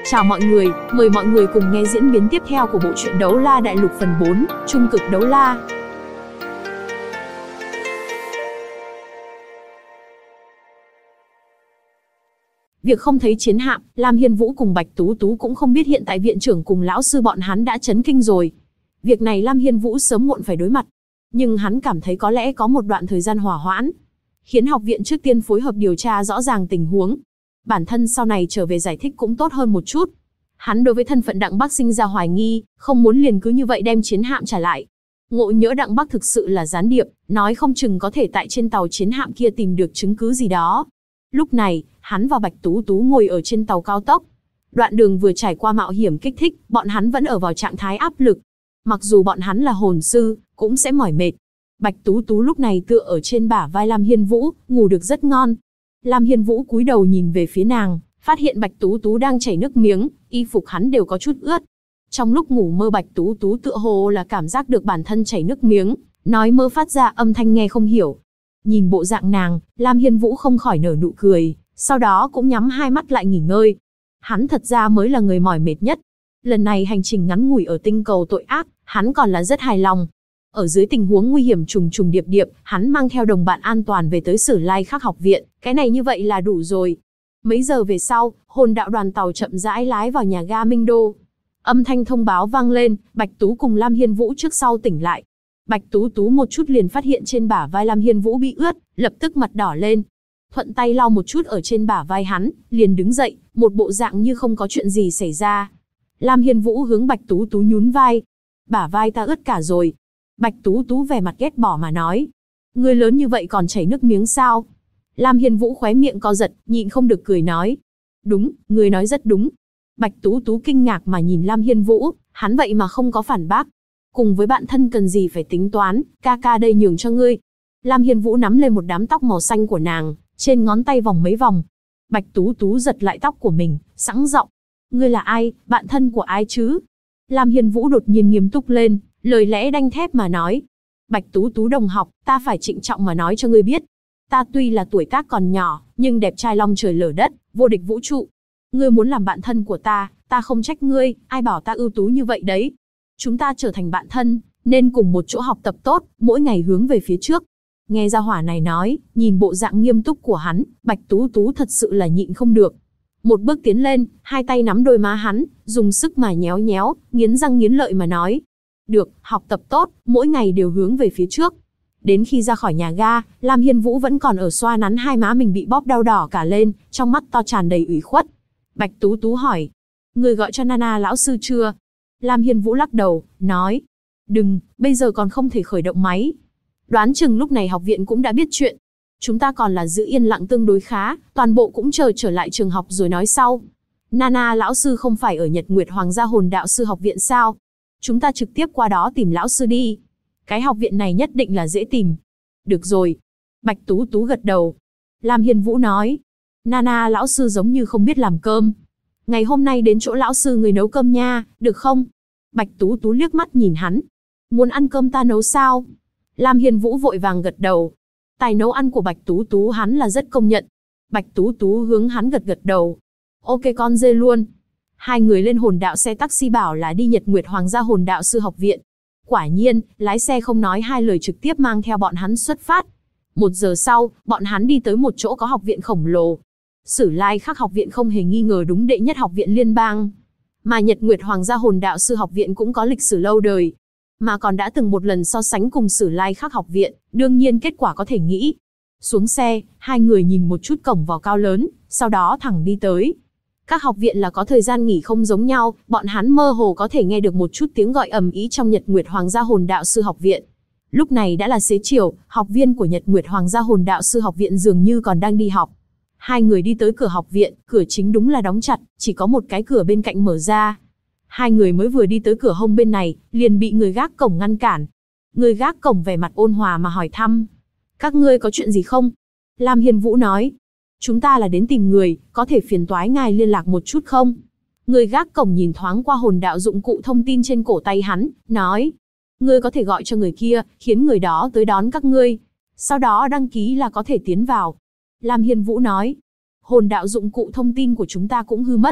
Chào mọi người, mời mọi người cùng nghe diễn biến tiếp theo của bộ truyện Đấu La Đại Lục phần 4, Trung cực đấu la. Việc không thấy chiến hạm, Lam Hiên Vũ cùng Bạch Tú Tú cũng không biết hiện tại viện trưởng cùng lão sư bọn hắn đã chấn kinh rồi. Việc này Lam Hiên Vũ sớm muộn phải đối mặt, nhưng hắn cảm thấy có lẽ có một đoạn thời gian hỏa hoãn, khiến học viện trước tiên phối hợp điều tra rõ ràng tình huống. Bản thân sau này trở về giải thích cũng tốt hơn một chút. Hắn đối với thân phận Đặng Bắc sinh ra hoài nghi, không muốn liền cứ như vậy đem chiến hạm trả lại. Ngộ nhỡ Đặng Bắc thực sự là gián điệp, nói không chừng có thể tại trên tàu chiến hạm kia tìm được chứng cứ gì đó. Lúc này, hắn và Bạch Tú Tú ngồi ở trên tàu cao tốc. Đoạn đường vừa trải qua mạo hiểm kích thích, bọn hắn vẫn ở vào trạng thái áp lực. Mặc dù bọn hắn là hồn sư, cũng sẽ mỏi mệt. Bạch Tú Tú lúc này tựa ở trên bả vai Lam Hiên Vũ, ngủ được rất ngon. Lam Hiên Vũ cúi đầu nhìn về phía nàng, phát hiện Bạch Tú Tú đang chảy nước miếng, y phục hắn đều có chút ướt. Trong lúc ngủ mơ Bạch Tú Tú tựa hồ là cảm giác được bản thân chảy nước miếng, nói mơ phát ra âm thanh nghe không hiểu. Nhìn bộ dạng nàng, Lam Hiên Vũ không khỏi nở nụ cười, sau đó cũng nhắm hai mắt lại nghỉ ngơi. Hắn thật ra mới là người mỏi mệt nhất. Lần này hành trình ngắn ngủi ở tinh cầu tội ác, hắn còn là rất hài lòng. Ở dưới tình huống nguy hiểm trùng trùng điệp điệp, hắn mang theo đồng bạn an toàn về tới Sử Lai Khắc học viện, cái này như vậy là đủ rồi. Mấy giờ về sau, hồn đạo đoàn tàu chậm rãi lái vào nhà ga Minh Đô. Âm thanh thông báo vang lên, Bạch Tú cùng Lam Hiên Vũ trước sau tỉnh lại. Bạch Tú Tú một chút liền phát hiện trên bả vai Lam Hiên Vũ bị ướt, lập tức mặt đỏ lên. Thuận tay lau một chút ở trên bả vai hắn, liền đứng dậy, một bộ dạng như không có chuyện gì xảy ra. Lam Hiên Vũ hướng Bạch Tú Tú nhún vai. Bả vai ta ướt cả rồi. Bạch Tú Tú vẻ mặt ghét bỏ mà nói. Ngươi lớn như vậy còn chảy nước miếng sao? Lam Hiên Vũ khóe miệng co giật, nhịn không được cười nói. Đúng, ngươi nói rất đúng. Bạch Tú Tú kinh ngạc mà nhìn Lam Hiên Vũ, hắn vậy mà không có phản bác. Cùng với bạn thân cần gì phải tính toán, ca ca đây nhường cho ngươi. Lam Hiên Vũ nắm lên một đám tóc màu xanh của nàng, trên ngón tay vòng mấy vòng. Bạch Tú Tú giật lại tóc của mình, sẵn giọng. Ngươi là ai, bạn thân của ai chứ? Lam Hiên Vũ đột nhiên nghiêm túc lên, lời lẽ đanh thép mà nói. Bạch Tú Tú đồng học, ta phải trịnh trọng mà nói cho ngươi biết. Ta tuy là tuổi tác còn nhỏ, nhưng đẹp trai long trời lở đất, vô địch vũ trụ. Ngươi muốn làm bạn thân của ta không trách ngươi, ai bảo ta ưu tú như vậy đấy. Chúng ta trở thành bạn thân, nên cùng một chỗ học tập tốt, mỗi ngày hướng về phía trước. Nghe ra hỏa này nói, nhìn bộ dạng nghiêm túc của hắn, Bạch Tú Tú thật sự là nhịn không được. Một bước tiến lên, hai tay nắm đôi má hắn, dùng sức mà nhéo nhéo, nghiến răng nghiến lợi mà nói. Được, học tập tốt, mỗi ngày đều hướng về phía trước. Đến khi ra khỏi nhà ga, Lam Hiên Vũ vẫn còn ở xoa nắn hai má mình bị bóp đau đỏ cả lên, trong mắt to tràn đầy ủy khuất. Bạch Tú Tú hỏi. Người gọi cho Nana lão sư chưa? Lam Hiên Vũ lắc đầu, nói. Đừng, bây giờ còn không thể khởi động máy. Đoán chừng lúc này học viện cũng đã biết chuyện. Chúng ta còn là giữ yên lặng tương đối khá, toàn bộ cũng chờ trở lại trường học rồi nói sau. Nana lão sư không phải ở Nhật Nguyệt Hoàng gia hồn đạo sư học viện sao? Chúng ta trực tiếp qua đó tìm lão sư đi. Cái học viện này nhất định là dễ tìm. Được rồi. Bạch Tú Tú gật đầu. Lam Hiên Vũ nói. Nana lão sư giống như không biết làm cơm. Ngày hôm nay đến chỗ lão sư người nấu cơm nha, được không? Bạch Tú Tú liếc mắt nhìn hắn. Muốn ăn cơm ta nấu sao? Lam Hiên Vũ vội vàng gật đầu. Tài nấu ăn của Bạch Tú Tú hắn là rất công nhận. Bạch Tú Tú hướng hắn gật gật đầu. Ok con dê luôn. Hai người lên hồn đạo xe taxi bảo là đi Nhật Nguyệt Hoàng gia hồn đạo sư học viện. Quả nhiên, lái xe không nói hai lời trực tiếp mang theo bọn hắn xuất phát. 1 giờ sau, bọn hắn đi tới một chỗ có học viện khổng lồ. Sử Lai Khắc học viện không hề nghi ngờ đúng đệ nhất học viện liên bang. Mà Nhật Nguyệt Hoàng gia hồn đạo sư học viện cũng có lịch sử lâu đời. Mà còn đã từng một lần so sánh cùng Sử Lai Khắc học viện, đương nhiên kết quả có thể nghĩ. Xuống xe, hai người nhìn một chút cổng vào cao lớn, sau đó thẳng đi tới. Các học viện là có thời gian nghỉ không giống nhau, bọn hắn mơ hồ có thể nghe được một chút tiếng gọi ầm ĩ trong Nhật Nguyệt Hoàng gia hồn đạo sư học viện. Lúc này đã là xế chiều, học viên của Nhật Nguyệt Hoàng gia hồn đạo sư học viện dường như còn đang đi học. Hai người đi tới cửa học viện, cửa chính đúng là đóng chặt, chỉ có một cái cửa bên cạnh mở ra. Hai người mới vừa đi tới cửa hông bên này, liền bị người gác cổng ngăn cản. Người gác cổng vẻ mặt ôn hòa mà hỏi thăm. Các ngươi có chuyện gì không? Lam Hiên Vũ nói. Chúng ta là đến tìm người, có thể phiền toái ngài liên lạc một chút không? Người gác cổng nhìn thoáng qua hồn đạo dụng cụ thông tin trên cổ tay hắn, nói. Ngươi có thể gọi cho người kia, khiến người đó tới đón các ngươi. Sau đó đăng ký là có thể tiến vào. Lam Hiên Vũ nói. Hồn đạo dụng cụ thông tin của chúng ta cũng hư mất.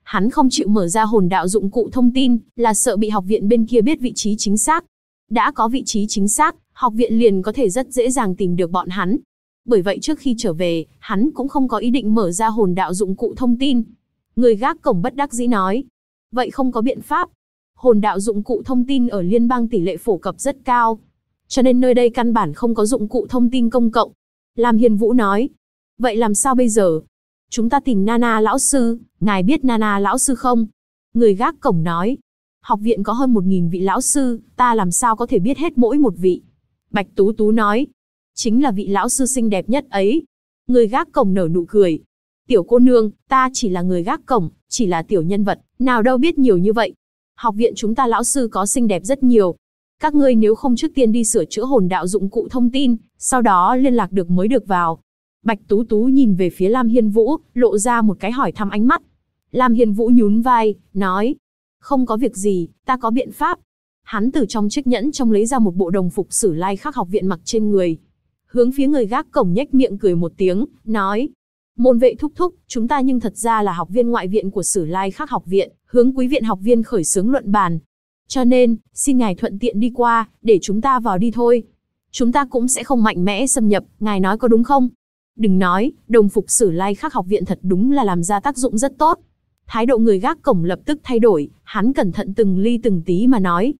Hắn không chịu mở ra hồn đạo dụng cụ thông tin, là sợ bị học viện bên kia biết vị trí chính xác. Đã có vị trí chính xác, học viện liền có thể rất dễ dàng tìm được bọn hắn. Bởi vậy trước khi trở về, hắn cũng không có ý định mở ra hồn đạo dụng cụ thông tin. Người gác cổng bất đắc dĩ nói. Vậy không có biện pháp. Hồn đạo dụng cụ thông tin ở liên bang tỷ lệ phổ cập rất cao. Cho nên nơi đây căn bản không có dụng cụ thông tin công cộng. Lam Hiên Vũ nói. Vậy làm sao bây giờ? Chúng ta tìm Nana lão sư, ngài biết Nana lão sư không? Người gác cổng nói. Học viện có hơn 1000 vị lão sư, ta làm sao có thể biết hết mỗi một vị? Bạch Tú Tú nói. Chính là vị lão sư xinh đẹp nhất ấy. Người gác cổng nở nụ cười. Tiểu cô nương, ta chỉ là người gác cổng, chỉ là tiểu nhân vật, nào đâu biết nhiều như vậy. Học viện chúng ta lão sư có xinh đẹp rất nhiều. Các ngươi nếu không trước tiên đi sửa chữa hồn đạo dụng cụ thông tin, sau đó liên lạc được mới được vào. Bạch Tú Tú nhìn về phía Lam Hiên Vũ, lộ ra một cái hỏi thăm ánh mắt. Lam Hiên Vũ nhún vai, nói. Không có việc gì, ta có biện pháp. Hắn từ trong chiếc nhẫn trong lấy ra một bộ đồng phục Sử Lai Khắc học viện mặc trên người. Hướng phía người gác cổng nhếch miệng cười một tiếng, nói. Môn vệ thúc thúc, chúng ta nhưng thật ra là học viên ngoại viện của Sử Lai Khắc học viện, hướng quý viện học viên khởi xướng luận bàn. Cho nên, xin ngài thuận tiện đi qua, để chúng ta vào đi thôi. Chúng ta cũng sẽ không mạnh mẽ xâm nhập, ngài nói có đúng không? Đừng nói, đồng phục Sử Lai Khắc học viện thật đúng là làm ra tác dụng rất tốt. Thái độ người gác cổng lập tức thay đổi, hắn cẩn thận từng ly từng tí mà nói.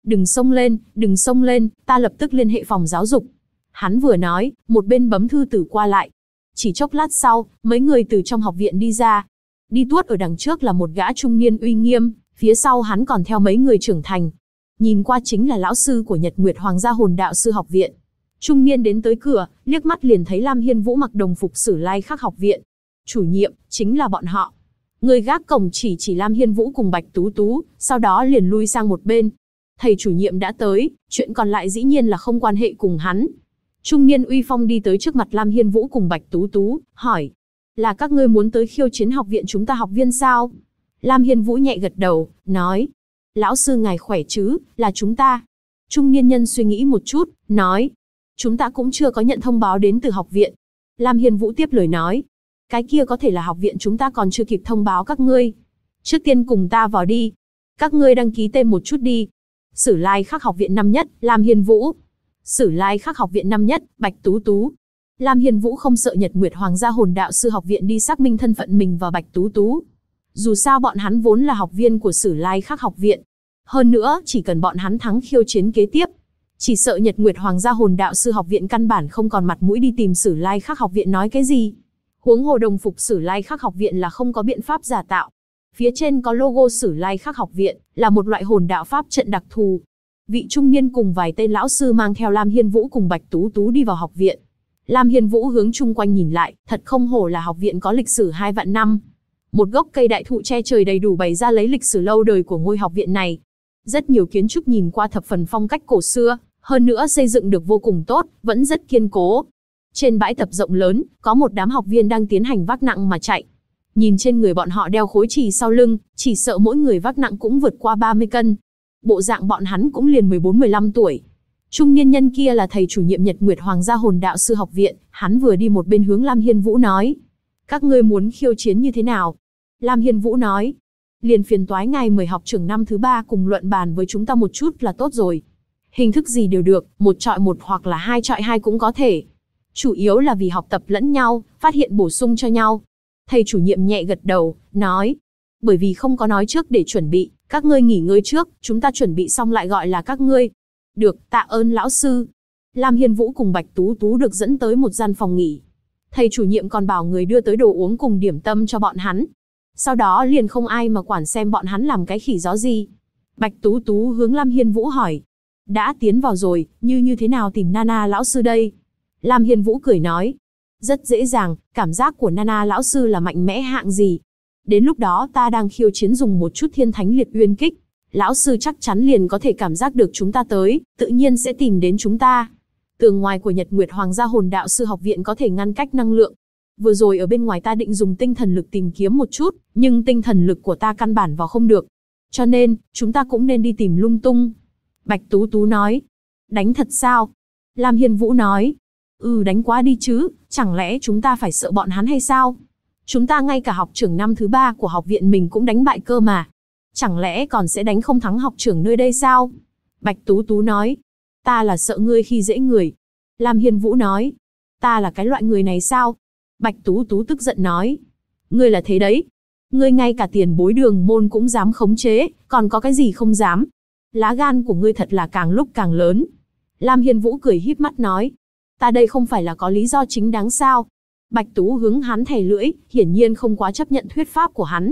Đừng xông lên, ta lập tức liên hệ phòng giáo dục. Hắn vừa nói, một bên bấm thư tử qua lại. Chỉ chốc lát sau, mấy người từ trong học viện đi ra. Đi tuốt ở đằng trước là một gã trung niên uy nghiêm, phía sau hắn còn theo mấy người trưởng thành. Nhìn qua chính là lão sư của Nhật Nguyệt Hoàng gia hồn đạo sư học viện. Trung niên đến tới cửa, liếc mắt liền thấy Lam Hiên Vũ mặc đồng phục Sử Lai Khắc học viện. Chủ nhiệm, chính là bọn họ. Người gác cổng chỉ Lam Hiên Vũ cùng Bạch Tú Tú, sau đó liền lui sang một bên. Thầy chủ nhiệm đã tới, chuyện còn lại dĩ nhiên là không quan hệ cùng hắn. Trung niên uy phong đi tới trước mặt Lam Hiên Vũ cùng Bạch Tú Tú, hỏi. Là các ngươi muốn tới khiêu chiến học viện chúng ta học viên sao? Lam Hiên Vũ nhẹ gật đầu, nói. Lão sư ngài khỏe chứ, là chúng ta. Trung niên nhân suy nghĩ một chút, nói. Chúng ta cũng chưa có nhận thông báo đến từ học viện. Lam Hiên Vũ tiếp lời nói. Cái kia có thể là học viện chúng ta còn chưa kịp thông báo các ngươi. Trước tiên cùng ta vào đi. Các ngươi đăng ký tên một chút đi. Sử Lai Khắc học viện năm nhất, Lam Hiên Vũ. Sử Lai Khắc học viện năm nhất, Bạch Tú Tú. Lam Hiên Vũ không sợ Nhật Nguyệt Hoàng gia hồn đạo sư học viện đi xác minh thân phận mình và Bạch Tú Tú. Dù sao bọn hắn vốn là học viên của Sử Lai Khắc học viện. Hơn nữa, chỉ cần bọn hắn thắng khiêu chiến kế tiếp, chỉ sợ Nhật Nguyệt Hoàng gia hồn đạo sư học viện căn bản không còn mặt mũi đi tìm Sử Lai Khắc học viện nói cái gì. Huống hồ đồng phục Sử Lai Khắc học viện là không có biện pháp giả tạo. Phía trên có logo Sử Lai Khắc học viện, là một loại hồn đạo pháp trận đặc thù. Vị trung niên cùng vài tên lão sư mang theo Lam Hiên Vũ cùng Bạch Tú Tú đi vào học viện. Lam Hiên Vũ hướng chung quanh nhìn lại, thật không hổ là học viện có lịch sử 2 vạn năm. Một gốc cây đại thụ che trời đầy đủ bày ra lấy lịch sử lâu đời của ngôi học viện này. Rất nhiều kiến trúc nhìn qua thập phần phong cách cổ xưa, hơn nữa xây dựng được vô cùng tốt, vẫn rất kiên cố. Trên bãi tập rộng lớn, có một đám học viên đang tiến hành vác nặng mà chạy. Nhìn trên người bọn họ đeo khối chì sau lưng, chỉ sợ mỗi người vác nặng cũng vượt qua 30 cân. Bộ dạng bọn hắn cũng liền 14-15 tuổi. Trung niên nhân kia là thầy chủ nhiệm Nhật Nguyệt Hoàng gia hồn đạo sư học viện, hắn vừa đi một bên hướng Lam Hiên Vũ nói. Các ngươi muốn khiêu chiến như thế nào? Lam Hiên Vũ nói. Liền phiền toái ngài mời học trưởng năm thứ 3 cùng luận bàn với chúng ta một chút là tốt rồi. Hình thức gì đều được, 1 chọi 1 hoặc là 2 chọi 2 cũng có thể. Chủ yếu là vì học tập lẫn nhau, phát hiện bổ sung cho nhau. Thầy chủ nhiệm nhẹ gật đầu, nói. Bởi vì không có nói trước để chuẩn bị, các ngươi nghỉ ngơi trước, chúng ta chuẩn bị xong lại gọi là các ngươi. Được, tạ ơn lão sư. Lam Hiên Vũ cùng Bạch Tú Tú được dẫn tới một gian phòng nghỉ. Thầy chủ nhiệm còn bảo người đưa tới đồ uống cùng điểm tâm cho bọn hắn. Sau đó liền không ai mà quản xem bọn hắn làm cái khỉ gió gì. Bạch Tú Tú hướng Lam Hiên Vũ hỏi. Đã tiến vào rồi, như thế nào tìm Nana lão sư đây? Lam Hiên Vũ cười nói. Rất dễ dàng, cảm giác của Nana lão sư là mạnh mẽ hạng gì. Đến lúc đó ta đang khiêu chiến dùng một chút thiên thánh liệt uyên kích. Lão sư chắc chắn liền có thể cảm giác được chúng ta tới, tự nhiên sẽ tìm đến chúng ta. Tường ngoài của Nhật Nguyệt Hoàng gia hồn đạo sư học viện có thể ngăn cách năng lượng. Vừa rồi ở bên ngoài ta định dùng tinh thần lực tìm kiếm một chút, nhưng tinh thần lực của ta căn bản vào không được. Cho nên, chúng ta cũng nên đi tìm lung tung. Bạch Tú Tú nói. Đánh thật sao? Lam Hiên Vũ nói. Đánh quá đi chứ, chẳng lẽ chúng ta phải sợ bọn hắn hay sao? Chúng ta ngay cả học trưởng năm thứ 3 của học viện mình cũng đánh bại cơ mà. Chẳng lẽ còn sẽ đánh không thắng học trưởng nơi đây sao? Bạch Tú Tú nói. Ta là sợ ngươi khi dễ người. Lam Hiên Vũ nói. Ta là cái loại người này sao? Bạch Tú Tú tức giận nói. Ngươi là thế đấy. Ngươi ngay cả tiền bối Đường môn cũng dám khống chế, còn có cái gì không dám? Lá gan của ngươi thật là càng lúc càng lớn. Lam Hiên Vũ cười híp mắt nói. Ta đây không phải là có lý do chính đáng sao? Bạch Tú hướng hắn thè lưỡi, hiển nhiên không quá chấp nhận thuyết pháp của hắn.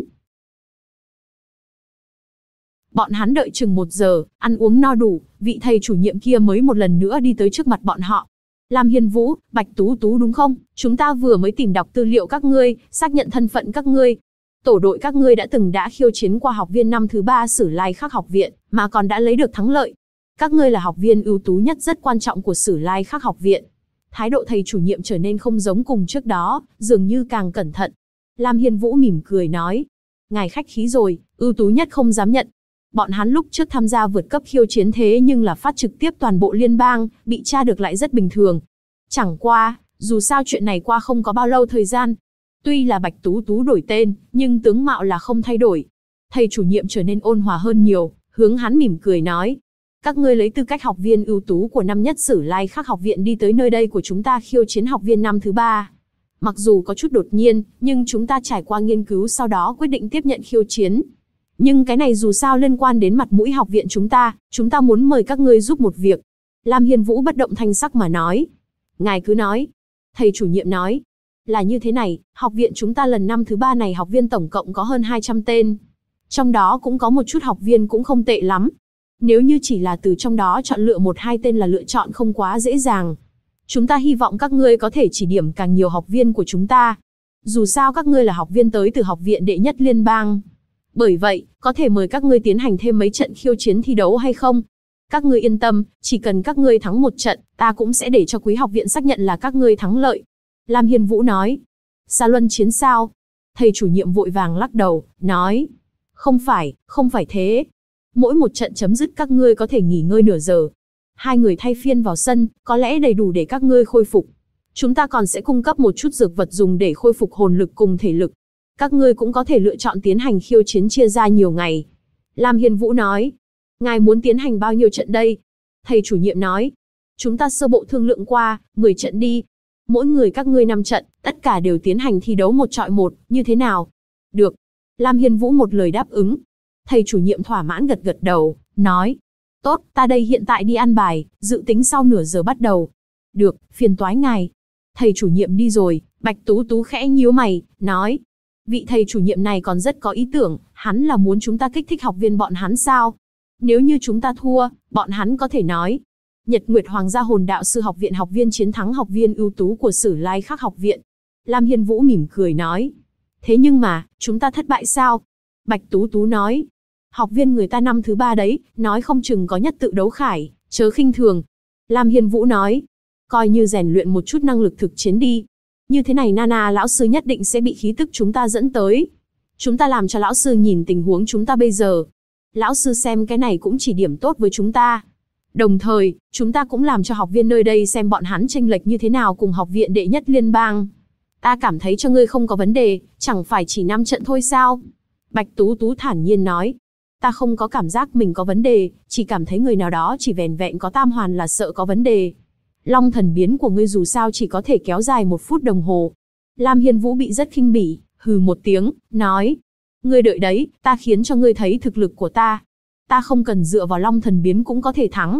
Bọn hắn đợi chừng 1 giờ, ăn uống no đủ, vị thầy chủ nhiệm kia mới một lần nữa đi tới trước mặt bọn họ. Lam Hiên Vũ, Bạch Tú Tú đúng không? Chúng ta vừa mới tìm đọc tư liệu các ngươi, xác nhận thân phận các ngươi. Tổ đội các ngươi đã khiêu chiến qua học viên năm thứ 3 Sử Lai Khắc học viện, mà còn đã lấy được thắng lợi. Các ngươi là học viên ưu tú nhất rất quan trọng của Sử Lai Khắc học viện. Thái độ thầy chủ nhiệm trở nên không giống cùng trước đó, dường như càng cẩn thận. Lam Hiên Vũ mỉm cười nói. Ngài khách khí rồi, ưu tú nhất không dám nhận. Bọn hắn lúc trước tham gia vượt cấp khiêu chiến thế nhưng là phát trực tiếp toàn bộ liên bang, bị tra được lại rất bình thường. Chẳng qua, dù sao chuyện này qua không có bao lâu thời gian. Tuy là Bạch Tú Tú đổi tên, nhưng tướng mạo là không thay đổi. Thầy chủ nhiệm trở nên ôn hòa hơn nhiều, hướng hắn mỉm cười nói. Các ngươi lấy tư cách học viên ưu tú của năm nhất Sử Lai Khắc học viện đi tới nơi đây của chúng ta khiêu chiến học viên năm thứ 3. Mặc dù có chút đột nhiên, nhưng chúng ta trải qua nghiên cứu sau đó quyết định tiếp nhận khiêu chiến. Nhưng cái này dù sao liên quan đến mặt mũi học viện chúng ta muốn mời các ngươi giúp một việc. Lam Hiên Vũ bất động thanh sắc mà nói. Ngài cứ nói. Thầy chủ nhiệm nói. Là như thế này, học viện chúng ta lần năm thứ 3 này học viên tổng cộng có hơn 200 tên. Trong đó cũng có một chút học viên cũng không tệ lắm. Nếu như chỉ là từ trong đó chọn lựa 1-2 tên là lựa chọn không quá dễ dàng. Chúng ta hy vọng các ngươi có thể chỉ điểm càng nhiều học viên của chúng ta. Dù sao các ngươi là học viên tới từ học viện đệ nhất liên bang. Bởi vậy, có thể mời các ngươi tiến hành thêm mấy trận khiêu chiến thi đấu hay không? Các ngươi yên tâm, chỉ cần các ngươi thắng một trận, ta cũng sẽ để cho quý học viện xác nhận là các ngươi thắng lợi. Lam Hiên Vũ nói. Xa luân chiến sao? Thầy chủ nhiệm vội vàng lắc đầu, nói. Không phải thế. Mỗi một trận chấm dứt các ngươi có thể nghỉ ngơi nửa giờ. 2 người thay phiên vào sân, có lẽ đầy đủ để các ngươi khôi phục. Chúng ta còn sẽ cung cấp một chút dược vật dùng để khôi phục hồn lực cùng thể lực. Các ngươi cũng có thể lựa chọn tiến hành khiêu chiến chia ra nhiều ngày. Lam Hiên Vũ nói. Ngài muốn tiến hành bao nhiêu trận đây? Thầy chủ nhiệm nói. Chúng ta sơ bộ thương lượng qua, 10 trận đi. Mỗi người các ngươi 5 trận, tất cả đều tiến hành thi đấu 1 chọi 1, như thế nào? Được. Lam Hiên Vũ một lời đáp ứng. Thầy chủ nhiệm thỏa mãn gật gật đầu, nói. Tốt, ta đây hiện tại đi ăn bài, dự tính sau nửa giờ bắt đầu. Được, phiền toái ngài. Thầy chủ nhiệm đi rồi, Bạch Tú Tú khẽ nhíu mày, nói. Vị thầy chủ nhiệm này còn rất có ý tưởng, hắn là muốn chúng ta kích thích học viên bọn hắn sao? Nếu như chúng ta thua, bọn hắn có thể nói. Nhật Nguyệt Hoàng gia Hồn Đạo Sư học viện học viên chiến thắng học viên ưu tú của Sử Lai Khắc học viện. Lam Hiên Vũ mỉm cười nói. Thế nhưng mà, chúng ta thất bại sao? Bạch Tú Tú nói. Học viên người ta năm thứ 3 đấy, nói không chừng có nhất tự đấu khải, chớ khinh thường. Lam Hiên Vũ nói. Coi như rèn luyện một chút năng lực thực chiến đi. Như thế này Nana lão sư nhất định sẽ bị khí tức chúng ta dẫn tới. Chúng ta làm cho lão sư nhìn tình huống chúng ta bây giờ. Lão sư xem cái này cũng chỉ điểm tốt với chúng ta. Đồng thời, chúng ta cũng làm cho học viên nơi đây xem bọn hắn chênh lệch như thế nào cùng học viện đệ nhất liên bang. Ta cảm thấy cho ngươi không có vấn đề, chẳng phải chỉ 5 trận thôi sao? Bạch Tú Tú thản nhiên nói. Ta không có cảm giác mình có vấn đề, chỉ cảm thấy người nào đó chỉ vẻn vẹn có tam hoàn là sợ có vấn đề. Long thần biến của ngươi dù sao chỉ có thể kéo dài 1 phút đồng hồ. Lam Hiên Vũ bị rất khinh bỉ, hừ một tiếng, nói. Ngươi đợi đấy, ta khiến cho ngươi thấy thực lực của ta. Ta không cần dựa vào long thần biến cũng có thể thắng.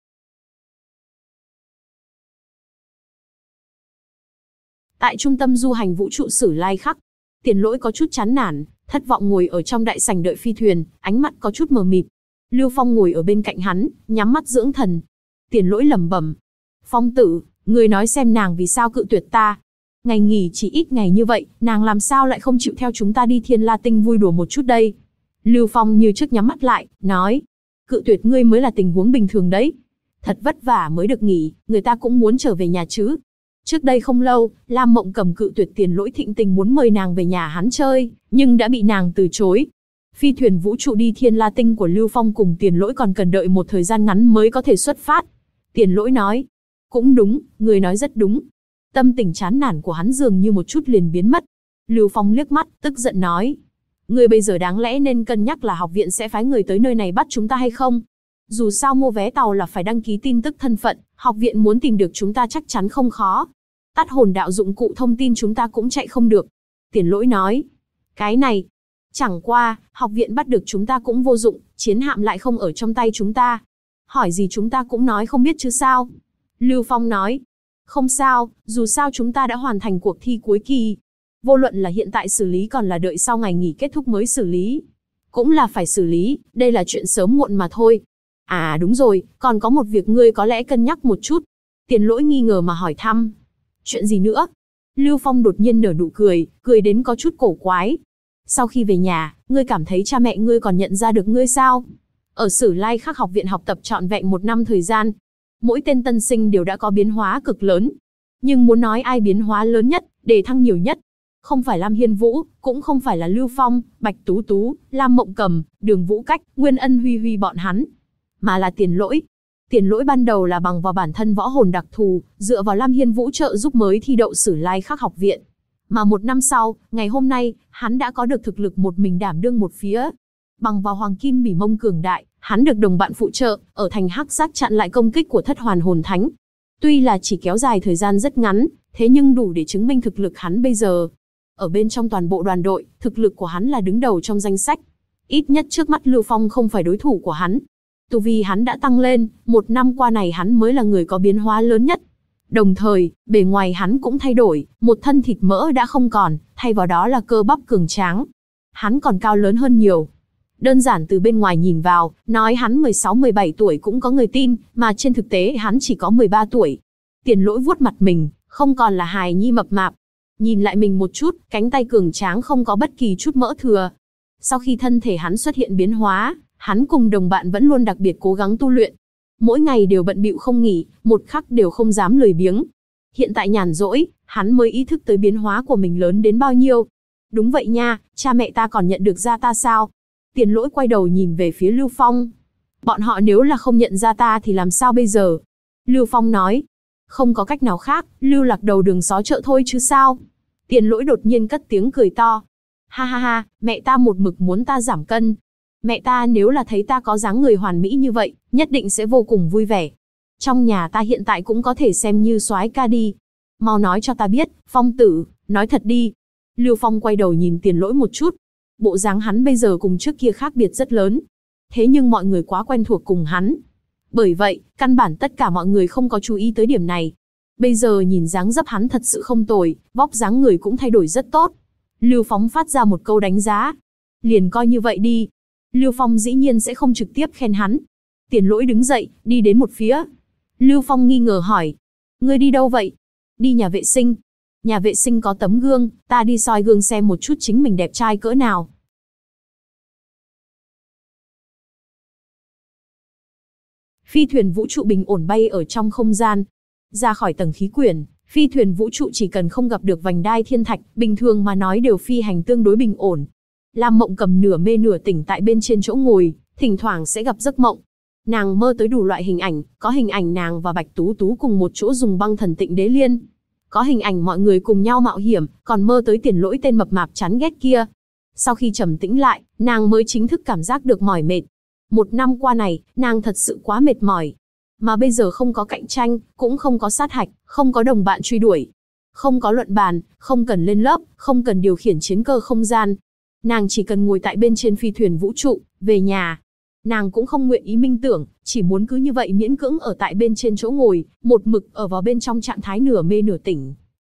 Tại trung tâm du hành vũ trụ Sử Lai Khắc, Tiền Lỗi có chút chán nản, thất vọng ngồi ở trong đại sảnh đợi phi thuyền, ánh mắt có chút mờ mịt. Lưu Phong ngồi ở bên cạnh hắn, nhắm mắt dưỡng thần. Tiền Lỗi lẩm bẩm. Phong tử, người nói xem nàng vì sao cự tuyệt ta. Ngày nghỉ chỉ ít ngày như vậy, nàng làm sao lại không chịu theo chúng ta đi Thiên La Tinh vui đùa một chút đây? Lưu Phong như trước nhắm mắt lại, nói. Cự tuyệt ngươi mới là tình huống bình thường đấy. Thật vất vả mới được nghỉ, người ta cũng muốn trở về nhà chứ. Trước đây không lâu, Lam Mộng Cầm cự tuyệt Tiền Lỗi thịnh tình muốn mời nàng về nhà hắn chơi, nhưng đã bị nàng từ chối. Phi thuyền vũ trụ đi Thiên La Tinh của Lưu Phong cùng Tiền Lỗi còn cần đợi một thời gian ngắn mới có thể xuất phát. Tiền Lỗi nói. Cũng đúng, người nói rất đúng. Tâm tình chán nản của hắn dường như một chút liền biến mất. Lưu Phong liếc mắt, tức giận nói. Ngươi bây giờ đáng lẽ nên cân nhắc là học viện sẽ phái người tới nơi này bắt chúng ta hay không? Dù sao mua vé tàu là phải đăng ký tin tức thân phận, học viện muốn tìm được chúng ta chắc chắn không khó. Tắt hồn đạo dụng cụ thông tin chúng ta cũng chạy không được. Tiền Lỗi nói. Cái này, chẳng qua, học viện bắt được chúng ta cũng vô dụng, chiến hạm lại không ở trong tay chúng ta. Hỏi gì chúng ta cũng nói không biết chứ sao? Lưu Phong nói. Không sao, dù sao chúng ta đã hoàn thành cuộc thi cuối kỳ. Vô luận là hiện tại xử lý còn là đợi sau ngày nghỉ kết thúc mới xử lý. Cũng là phải xử lý, đây là chuyện sớm muộn mà thôi. À đúng rồi, còn có một việc ngươi có lẽ cân nhắc một chút. Tiền Lỗi nghi ngờ mà hỏi thăm. Chuyện gì nữa? Lưu Phong đột nhiên nở nụ cười, cười đến có chút cổ quái. Sau khi về nhà, ngươi cảm thấy cha mẹ ngươi còn nhận ra được ngươi sao? Ở Sử Lai Khắc học viện học tập trọn vẹn 1 năm thời gian. Mỗi tên tân sinh đều đã có biến hóa cực lớn. Nhưng muốn nói ai biến hóa lớn nhất, đề thăng nhiều nhất, không phải Lam Hiên Vũ, cũng không phải là Lưu Phong, Bạch Tú Tú, Lam Mộng Cầm, Đường Vũ Cách, Nguyên Ân Huy Huy bọn hắn, mà là Tiền Lỗi. Tiền Lỗi ban đầu là bằng vào bản thân võ hồn đặc thù, dựa vào Lam Hiên Vũ trợ giúp mới thi đậu Sử Lai Khắc học viện. Mà 1 năm sau, ngày hôm nay, hắn đã có được thực lực một mình đảm đương một phía. Bằng vào Hoàng Kim Bỉ Mông cường đại, hắn được đồng bạn phụ trợ, ở thành Hắc Giác chặn lại công kích của Thất Hoàn Hồn Thánh. Tuy là chỉ kéo dài thời gian rất ngắn, thế nhưng đủ để chứng minh thực lực hắn bây giờ. Ở bên trong toàn bộ đoàn đội, thực lực của hắn là đứng đầu trong danh sách. Ít nhất trước mắt Lưu Phong không phải đối thủ của hắn. Tu vi hắn đã tăng lên, 1 năm qua này hắn mới là người có biến hóa lớn nhất. Đồng thời, bề ngoài hắn cũng thay đổi, một thân thịt mỡ đã không còn, thay vào đó là cơ bắp cường tráng. Hắn còn cao lớn hơn nhiều. Đơn giản từ bên ngoài nhìn vào, nói hắn 16-17 tuổi cũng có người tin, mà trên thực tế hắn chỉ có 13 tuổi. Tiền Lỗi vuốt mặt mình, không còn là hài nhi mập mạp. Nhìn lại mình một chút, cánh tay cường tráng không có bất kỳ chút mỡ thừa. Sau khi thân thể hắn xuất hiện biến hóa, hắn cùng đồng bạn vẫn luôn đặc biệt cố gắng tu luyện. Mỗi ngày đều bận bịu không nghỉ, một khắc đều không dám lười biếng. Hiện tại nhàn rỗi, hắn mới ý thức tới biến hóa của mình lớn đến bao nhiêu. Đúng vậy nha, cha mẹ ta còn nhận được ra ta sao? Tiền Lỗi quay đầu nhìn về phía Lưu Phong. Bọn họ nếu là không nhận ra ta thì làm sao bây giờ? Lưu Phong nói. Không có cách nào khác, lưu lạc đầu đường xó chợ thôi chứ sao? Tiền Lỗi đột nhiên cất tiếng cười to. Ha ha ha, mẹ ta một mực muốn ta giảm cân. Mẹ ta nếu là thấy ta có dáng người hoàn mỹ như vậy, nhất định sẽ vô cùng vui vẻ. Trong nhà ta hiện tại cũng có thể xem như soái ca đi. Mau nói cho ta biết, Phong tử, nói thật đi. Lưu Phong quay đầu nhìn Tiền Lỗi một chút. Bộ dáng hắn bây giờ cùng trước kia khác biệt rất lớn. Thế nhưng mọi người quá quen thuộc cùng hắn. Bởi vậy, căn bản tất cả mọi người không có chú ý tới điểm này. Bây giờ nhìn dáng dấp hắn thật sự không tồi, vóc dáng người cũng thay đổi rất tốt. Lưu Phong phát ra một câu đánh giá. Liền coi như vậy đi. Lưu Phong dĩ nhiên sẽ không trực tiếp khen hắn. Tiền Lỗi đứng dậy, đi đến một phía. Lưu Phong nghi ngờ hỏi. Ngươi đi đâu vậy? Đi nhà vệ sinh. Nhà vệ sinh có tấm gương, ta đi soi gương xem một chút chính mình đẹp trai cỡ nào. Phi thuyền vũ trụ bình ổn bay ở trong không gian. Ra khỏi tầng khí quyển, phi thuyền vũ trụ chỉ cần không gặp được vành đai thiên thạch, bình thường mà nói đều phi hành tương đối bình ổn. Lam Mộng Cầm nửa mê nửa tỉnh tại bên trên chỗ ngồi, thỉnh thoảng sẽ gặp giấc mộng. Nàng mơ tới đủ loại hình ảnh, có hình ảnh nàng và Bạch Tú Tú cùng một chỗ dùng băng thần tịnh đế liên. Có hình ảnh mọi người cùng nhau mạo hiểm, còn mơ tới Tiền Lỗi tên mập mạp chán ghét kia. Sau khi trầm tĩnh lại, nàng mới chính thức cảm giác được mỏi mệt. 1 năm qua này, nàng thật sự quá mệt mỏi. Mà bây giờ không có cạnh tranh, cũng không có sát hạch, không có đồng bạn truy đuổi. Không có luận bàn, không cần lên lớp, không cần điều khiển chiến cơ không gian. Nàng chỉ cần ngồi tại bên trên phi thuyền vũ trụ, về nhà. Nàng cũng không nguyện ý minh tưởng, chỉ muốn cứ như vậy miễn cưỡng ở tại bên trên chỗ ngồi, một mực ở vào bên trong trạng thái nửa mê nửa tỉnh.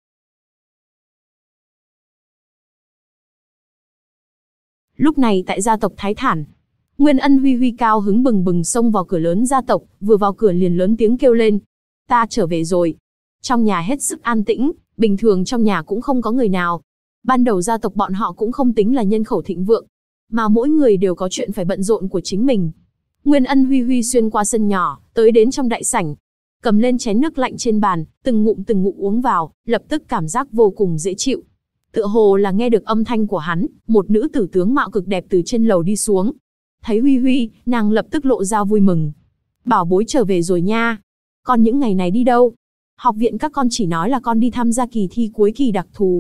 Lúc này tại gia tộc Thái Thản, Nguyên Ân Huy Huy cao hứng bừng bừng xông vào cửa lớn gia tộc, vừa vào cửa liền lớn tiếng kêu lên. Ta trở về rồi. Trong nhà hết sức an tĩnh, bình thường trong nhà cũng không có người nào. Ban đầu gia tộc bọn họ cũng không tính là nhân khẩu thịnh vượng, mà mỗi người đều có chuyện phải bận rộn của chính mình. Nguyên Ân Huy Huy xuyên qua sân nhỏ, tới đến trong đại sảnh, cầm lên chén nước lạnh trên bàn, từng ngụm uống vào, lập tức cảm giác vô cùng dễ chịu. Tựa hồ là nghe được âm thanh của hắn, một nữ tử tướng mạo cực đẹp từ trên lầu đi xuống. Thấy Huy Huy, nàng lập tức lộ ra vui mừng. Bảo bối trở về rồi nha. Con những ngày này đi đâu? Học viện các con chỉ nói là con đi tham gia kỳ thi cuối kỳ đặc thù.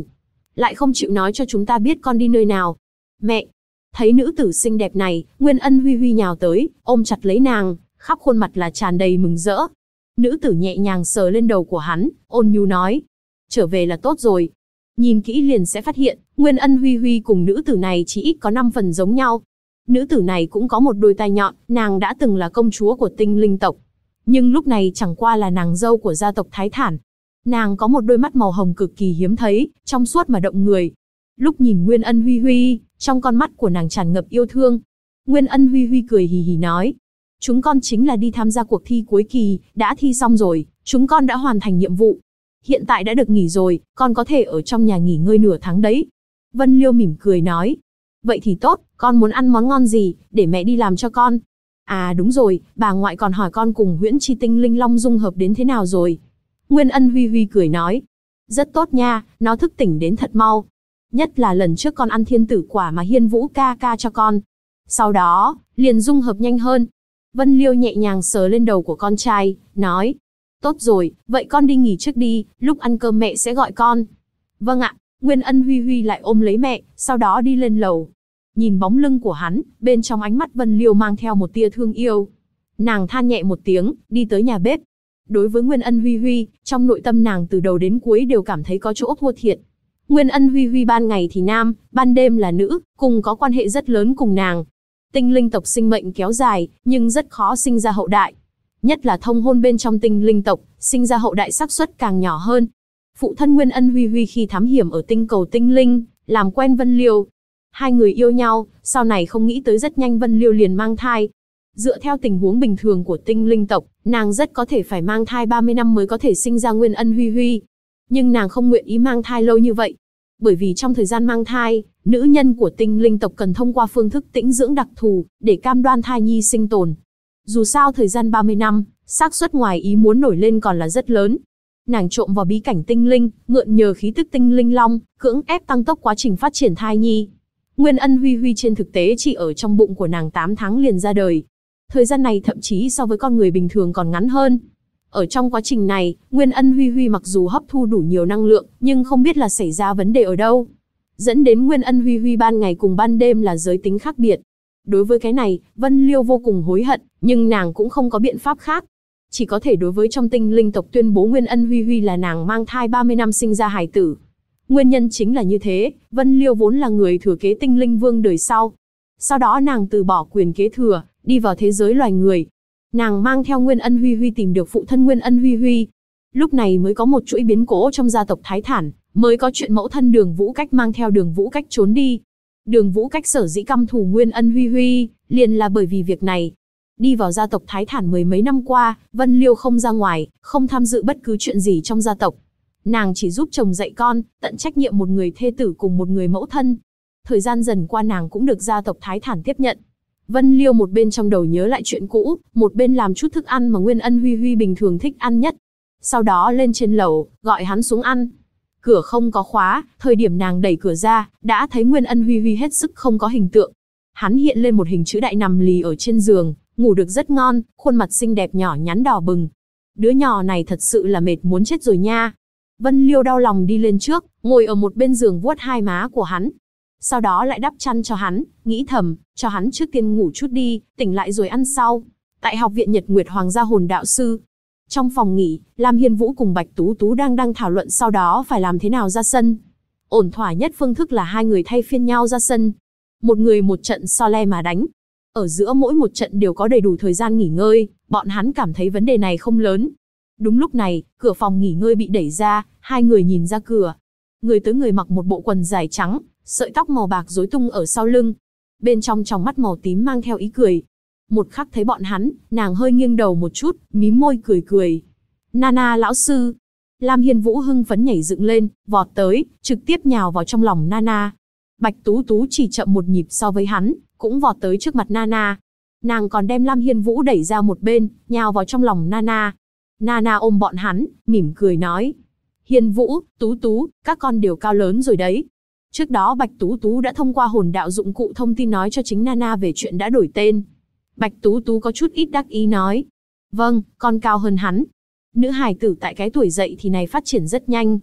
lại không chịu nói cho chúng ta biết con đi nơi nào. Mẹ! Thấy nữ tử xinh đẹp này, Nguyên Ân Huy Huy nhào tới, ôm chặt lấy nàng, khắp khuôn mặt là tràn đầy mừng rỡ. Nữ tử nhẹ nhàng sờ lên đầu của hắn, ôn nhu nói. Trở về là tốt rồi. Nhìn kỹ liền sẽ phát hiện, Nguyên Ân Huy Huy cùng nữ tử này chỉ ít có 5 phần giống nhau. Nữ tử này cũng có một đôi tai nhọn, nàng đã từng là công chúa của tinh linh tộc. Nhưng lúc này chẳng qua là nàng dâu của gia tộc Thái Thản. Nàng có một đôi mắt màu hồng cực kỳ hiếm thấy, trong suốt mà động người. Lúc nhìn Nguyên Ân Huy Huy, trong con mắt của nàng tràn ngập yêu thương. Nguyên Ân Huy Huy cười hì hì nói. Chúng con chính là đi tham gia cuộc thi cuối kỳ, đã thi xong rồi, chúng con đã hoàn thành nhiệm vụ. Hiện tại đã được nghỉ rồi, con có thể ở trong nhà nghỉ ngơi nửa tháng đấy. Vân Liêu mỉm cười nói. Vậy thì tốt, con muốn ăn món ngon gì, để mẹ đi làm cho con. À đúng rồi, bà ngoại còn hỏi con cùng Huyễn Chi Tinh Linh Long dung hợp đến thế nào rồi. Nguyên Ân Huy Huy cười nói. Rất tốt nha, nó thức tỉnh đến thật mau. Nhất là lần trước con ăn thiên tử quả mà Hiên Vũ ca ca cho con. Sau đó, liền dung hợp nhanh hơn. Vân Liêu nhẹ nhàng sờ lên đầu của con trai, nói. Tốt rồi, vậy con đi nghỉ trước đi, lúc ăn cơm mẹ sẽ gọi con. Vâng ạ, Nguyên Ân Huy Huy lại ôm lấy mẹ, sau đó đi lên lầu. Nhìn bóng lưng của hắn, bên trong ánh mắt Vân Liêu mang theo một tia thương yêu. Nàng than nhẹ một tiếng, đi tới nhà bếp. Đối với Nguyên Ân Huy Huy, trong nội tâm nàng từ đầu đến cuối đều cảm thấy có chỗ thua thiệt. Nguyên Ân Huy Huy ban ngày thì nam, ban đêm là nữ, cùng có quan hệ rất lớn cùng nàng. Tinh linh tộc sinh mệnh kéo dài, nhưng rất khó sinh ra hậu đại. Nhất là thông hôn bên trong tinh linh tộc, sinh ra hậu đại xác suất càng nhỏ hơn. Phụ thân Nguyên Ân Huy Huy khi thám hiểm ở tinh cầu tinh linh, làm quen Vân Liêu. Hai người yêu nhau, sau này không nghĩ tới rất nhanh Vân Liêu liền mang thai. Dựa theo tình huống bình thường của tinh linh tộc, nàng rất có thể phải mang thai 30 năm mới có thể sinh ra Nguyên Ân Huy Huy. Nhưng nàng không nguyện ý mang thai lâu như vậy. Bởi vì trong thời gian mang thai, nữ nhân của tinh linh tộc cần thông qua phương thức tĩnh dưỡng đặc thù, để cam đoan thai nhi sinh tồn. Dù sao thời gian 30 năm, xác suất ngoài ý muốn nổi lên còn là rất lớn. Nàng trộm vào bí cảnh tinh linh, mượn nhờ khí tức tinh linh long, cưỡng ép tăng tốc quá trình phát triển thai nhi. Nguyên Ân Huy Huy trên thực tế chỉ ở trong bụng của nàng 8 tháng liền ra đời. Thời gian này thậm chí so với con người bình thường còn ngắn hơn. Ở trong quá trình này, Nguyên Ân Huy Huy mặc dù hấp thu đủ nhiều năng lượng, nhưng không biết là xảy ra vấn đề ở đâu. Dẫn đến Nguyên Ân Huy Huy ban ngày cùng ban đêm là giới tính khác biệt. Đối với cái này, Vân Liêu vô cùng hối hận, nhưng nàng cũng không có biện pháp khác. Chỉ có thể đối với trong tinh linh tộc tuyên bố Nguyên Ân Huy Huy là nàng mang thai 30 năm sinh ra hài tử. Nguyên nhân chính là như thế, Vân Liêu vốn là người thừa kế tinh linh vương đời sau. Sau đó nàng từ bỏ quyền kế thừa, đi vào thế giới loài người. Nàng mang theo Nguyên Ân Huy Huy tìm được phụ thân Nguyên Ân Huy Huy. Lúc này mới có một chuỗi biến cố trong gia tộc Thái Thản, mới có chuyện mẫu thân Đường Vũ Cách mang theo Đường Vũ Cách trốn đi. Đường Vũ Cách sở dĩ căm thù Nguyên Ân Huy Huy, liền là bởi vì việc này. Đi vào gia tộc Thái Thản mười mấy năm qua, Vân Liêu không ra ngoài, không tham dự bất cứ chuyện gì trong gia tộc. Nàng chỉ giúp chồng dạy con, tận trách nhiệm một người thê tử cùng một người mẫu thân. Thời gian dần qua nàng cũng được gia tộc Thái Thản tiếp nhận. Vân Liêu một bên trong đầu nhớ lại chuyện cũ, một bên làm chút thức ăn mà Nguyên Ân Huy Huy bình thường thích ăn nhất. Sau đó lên trên lầu, gọi hắn xuống ăn. Cửa không có khóa, thời điểm nàng đẩy cửa ra, đã thấy Nguyên Ân Huy Huy hết sức không có hình tượng. Hắn hiện lên một hình chữ đại nằm lì ở trên giường, ngủ được rất ngon, khuôn mặt xinh đẹp nhỏ nhắn đỏ bừng. Đứa nhỏ này thật sự là mệt muốn chết rồi nha. Vân Liêu đau lòng đi lên trước, ngồi ở một bên giường vuốt hai má của hắn. Sau đó lại đắp chăn cho hắn, nghĩ thầm, cho hắn trước tiên ngủ chút đi, tỉnh lại rồi ăn sau. Tại học viện Nhật Nguyệt Hoàng gia hồn đạo sư. Trong phòng nghỉ, Lam Hiên Vũ cùng Bạch Tú Tú đang thảo luận sau đó phải làm thế nào ra sân. Ổn thỏa nhất phương thức là hai người thay phiên nhau ra sân. Một người một trận so le mà đánh. Ở giữa mỗi một trận đều có đầy đủ thời gian nghỉ ngơi, bọn hắn cảm thấy vấn đề này không lớn. Đúng lúc này, cửa phòng nghỉ ngơi bị đẩy ra, hai người nhìn ra cửa. Người tới người mặc một bộ quần dài trắng, sợi tóc màu bạc rối tung ở sau lưng. Bên trong tròng mắt màu tím mang theo ý cười. Một khắc thấy bọn hắn, nàng hơi nghiêng đầu một chút, mím môi cười cười. Nana lão sư. Lam Hiên Vũ hưng phấn nhảy dựng lên, vọt tới, trực tiếp nhào vào trong lòng Nana. Bạch Tú Tú chỉ chậm một nhịp so với hắn, cũng vọt tới trước mặt Nana. Nàng còn đem Lam Hiên Vũ đẩy ra một bên, nhào vào trong lòng Nana. Nana ôm bọn hắn, mỉm cười nói. Hiên Vũ, Tú Tú, các con đều cao lớn rồi đấy. Trước đó Bạch Tú Tú đã thông qua hồn đạo dụng cụ thông tin nói cho chính Nana về chuyện đã đổi tên. Bạch Tú Tú có chút ít đắc ý nói. Vâng, con cao hơn hắn. Nữ hài tử tại cái tuổi dậy thì này phát triển rất nhanh.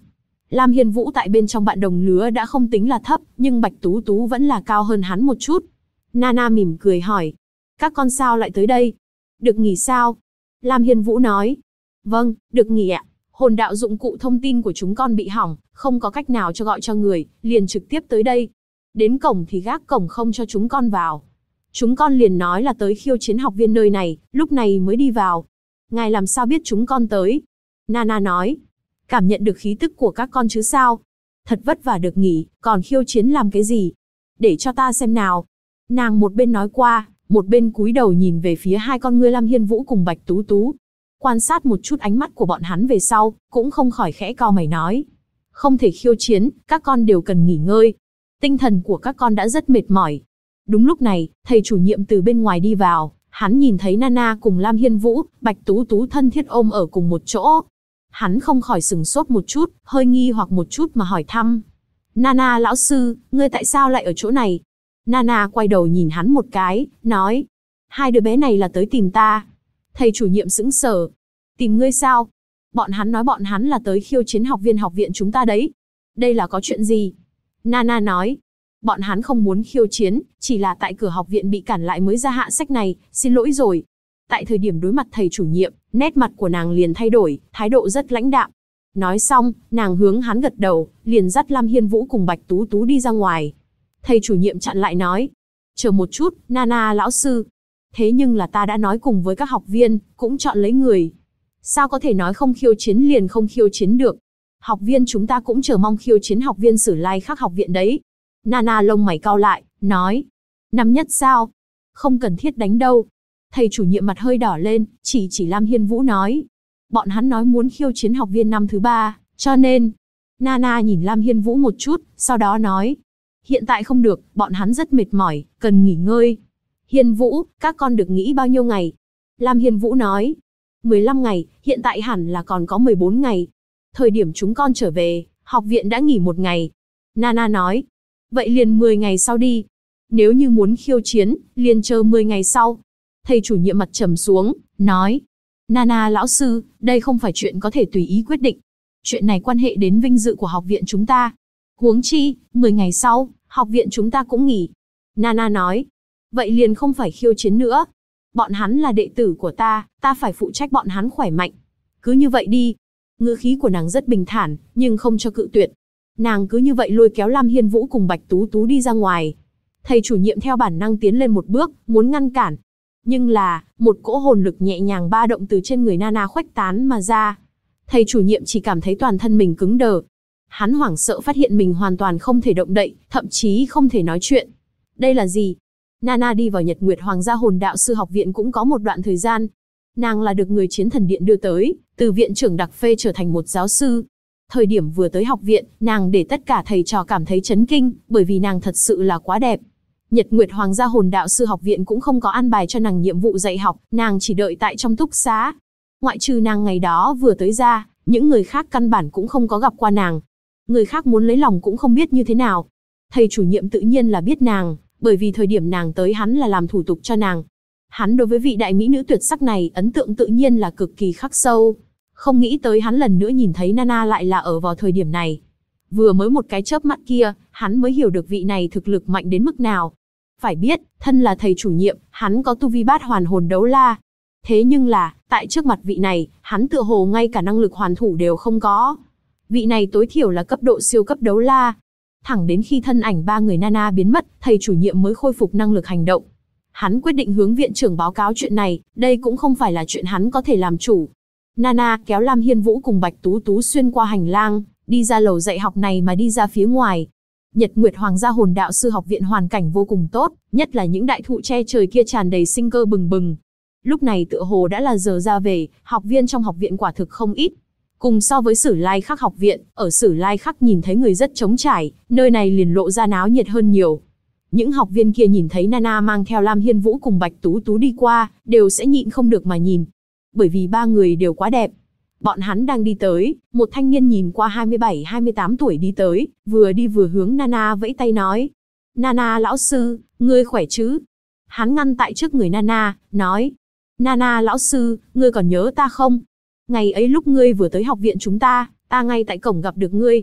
Lam Hiên Vũ tại bên trong bạn đồng lứa đã không tính là thấp, nhưng Bạch Tú Tú vẫn là cao hơn hắn một chút. Nana mỉm cười hỏi, các con sao lại tới đây? Được nghỉ sao? Lam Hiên Vũ nói, vâng, được nghỉ ạ. Hồn đạo dụng cụ thông tin của chúng con bị hỏng, không có cách nào cho gọi cho người, liền trực tiếp tới đây. Đến cổng thì gác cổng không cho chúng con vào. Chúng con liền nói là tới khiêu chiến học viên nơi này, lúc này mới đi vào. Ngài làm sao biết chúng con tới? Nana nói, cảm nhận được khí tức của các con chứ sao? Thật vất vả được nghỉ, còn khiêu chiến làm cái gì? Để cho ta xem nào. Nàng một bên nói qua, một bên cúi đầu nhìn về phía hai con ngươi Lam Hiên Vũ cùng Bạch Tú Tú. Quan sát một chút ánh mắt của bọn hắn về sau, cũng không khỏi khẽ cau mày nói. Không thể khiêu chiến, các con đều cần nghỉ ngơi. Tinh thần của các con đã rất mệt mỏi. Đúng lúc này, thầy chủ nhiệm từ bên ngoài đi vào, hắn nhìn thấy Nana cùng Lam Hiên Vũ, Bạch Tú Tú thân thiết ôm ở cùng một chỗ. Hắn không khỏi sừng sốt một chút, hơi nghi hoặc một chút mà hỏi thăm. Nana lão sư, ngươi tại sao lại ở chỗ này? Nana quay đầu nhìn hắn một cái, nói. Hai đứa bé này là tới tìm ta. Thầy chủ nhiệm sững sờ. Tìm ngươi sao? Bọn hắn nói bọn hắn là tới khiêu chiến học viên học viện chúng ta đấy. Đây là có chuyện gì? Nana nói. Bọn hắn không muốn khiêu chiến, chỉ là tại cửa học viện bị cản lại mới ra hạ sách này, xin lỗi rồi. Tại thời điểm đối mặt thầy chủ nhiệm, nét mặt của nàng liền thay đổi, thái độ rất lãnh đạm. Nói xong, nàng hướng hắn gật đầu, liền dắt Lam Hiên Vũ cùng Bạch Tú Tú đi ra ngoài. Thầy chủ nhiệm chặn lại nói. Chờ một chút, Nana lão sư. Thế nhưng là ta đã nói cùng với các học viên, cũng chọn lấy người. Sao có thể nói không khiêu chiến liền không khiêu chiến được? Học viên chúng ta cũng chờ mong khiêu chiến học viên Sử Lai Khắc học viện đấy. Nana lông mày cau lại, nói. Năm nhất sao? Không cần thiết đánh đâu. Thầy chủ nhiệm mặt hơi đỏ lên, chỉ Lam Hiên Vũ nói. Bọn hắn nói muốn khiêu chiến học viên năm thứ 3, cho nên. Nana nhìn Lam Hiên Vũ một chút, sau đó nói. Hiện tại không được, bọn hắn rất mệt mỏi, cần nghỉ ngơi. Hiên Vũ, các con được nghỉ bao nhiêu ngày? Lam Hiên Vũ nói. 15 ngày, hiện tại hẳn là còn có 14 ngày. Thời điểm chúng con trở về, học viện đã nghỉ 1 ngày. Nana nói. Vậy liền 10 ngày sau đi. Nếu như muốn khiêu chiến, liền chờ 10 ngày sau. Thầy chủ nhiệm mặt trầm xuống, nói. Nana lão sư, đây không phải chuyện có thể tùy ý quyết định. Chuyện này quan hệ đến vinh dự của học viện chúng ta. Huống chi, 10 ngày sau, học viện chúng ta cũng nghỉ. Nana nói. Vậy liền không phải khiêu chiến nữa. Bọn hắn là đệ tử của ta phải phụ trách bọn hắn khỏe mạnh. Cứ như vậy đi. Ngữ khí của nàng rất bình thản, nhưng không cho cự tuyệt. Nàng cứ như vậy lôi kéo Lam Hiên Vũ cùng Bạch Tú Tú đi ra ngoài. Thầy chủ nhiệm theo bản năng tiến lên một bước, muốn ngăn cản. Nhưng là, một cỗ hồn lực nhẹ nhàng ba động từ trên người Nana khuếch tán mà ra. Thầy chủ nhiệm chỉ cảm thấy toàn thân mình cứng đờ. Hắn hoảng sợ phát hiện mình hoàn toàn không thể động đậy, thậm chí không thể nói chuyện. Đây là gì? Nana đi vào Nhật Nguyệt Hoàng gia Hồn Đạo Sư học viện cũng có một đoạn thời gian. Nàng là được người Chiến Thần Điện đưa tới, từ viện trưởng đặc phê trở thành một giáo sư. Thời điểm vừa tới học viện, nàng để tất cả thầy trò cảm thấy chấn kinh, bởi vì nàng thật sự là quá đẹp. Nhật Nguyệt Hoàng gia Hồn Đạo Sư học viện cũng không có an bài cho nàng nhiệm vụ dạy học, nàng chỉ đợi tại trong túc xá. Ngoại trừ nàng ngày đó vừa tới ra, những người khác căn bản cũng không có gặp qua nàng. Người khác muốn lấy lòng cũng không biết như thế nào. Thầy chủ nhiệm tự nhiên là biết nàng, bởi vì thời điểm nàng tới hắn là làm thủ tục cho nàng. Hắn đối với vị đại mỹ nữ tuyệt sắc này ấn tượng tự nhiên là cực kỳ khắc sâu. Không nghĩ tới hắn lần nữa nhìn thấy Nana lại là ở vào thời điểm này. Vừa mới một cái chớp mắt kia, hắn mới hiểu được vị này thực lực mạnh đến mức nào. Phải biết, thân là thầy chủ nhiệm, hắn có tu vi bát hoàn hồn đấu la. Thế nhưng là, tại trước mặt vị này, hắn tựa hồ ngay cả năng lực hoàn thủ đều không có. Vị này tối thiểu là cấp độ siêu cấp đấu la. Thẳng đến khi thân ảnh 3 người Nana biến mất, thầy chủ nhiệm mới khôi phục năng lực hành động. Hắn quyết định hướng viện trưởng báo cáo chuyện này, đây cũng không phải là chuyện hắn có thể làm chủ. Nana kéo Lam Hiên Vũ cùng Bạch Tú Tú xuyên qua hành lang, đi ra lầu dạy học này mà đi ra phía ngoài. Nhật Nguyệt Hoàng gia Hồn Đạo Sư học viện hoàn cảnh vô cùng tốt, nhất là những đại thụ che trời kia tràn đầy sinh cơ bừng bừng. Lúc này tựa hồ đã là giờ ra về, học viên trong học viện quả thực không ít. Cùng so với Sử Lai Khắc học viện, ở Sử Lai Khắc nhìn thấy người rất trống trải, nơi này liền lộ ra náo nhiệt hơn nhiều. Những học viên kia nhìn thấy Nana mang theo Lam Hiên Vũ cùng Bạch Tú Tú đi qua, đều sẽ nhịn không được mà nhìn. Bởi vì 3 người đều quá đẹp. Bọn hắn đang đi tới, một thanh niên nhìn qua 27-28 tuổi đi tới, vừa đi vừa hướng Nana vẫy tay nói. Nana lão sư, ngươi khỏe chứ? Hắn ngăn tại trước người Nana, nói. Nana lão sư, ngươi còn nhớ ta không? Ngày ấy lúc ngươi vừa tới học viện chúng ta ngay tại cổng gặp được ngươi.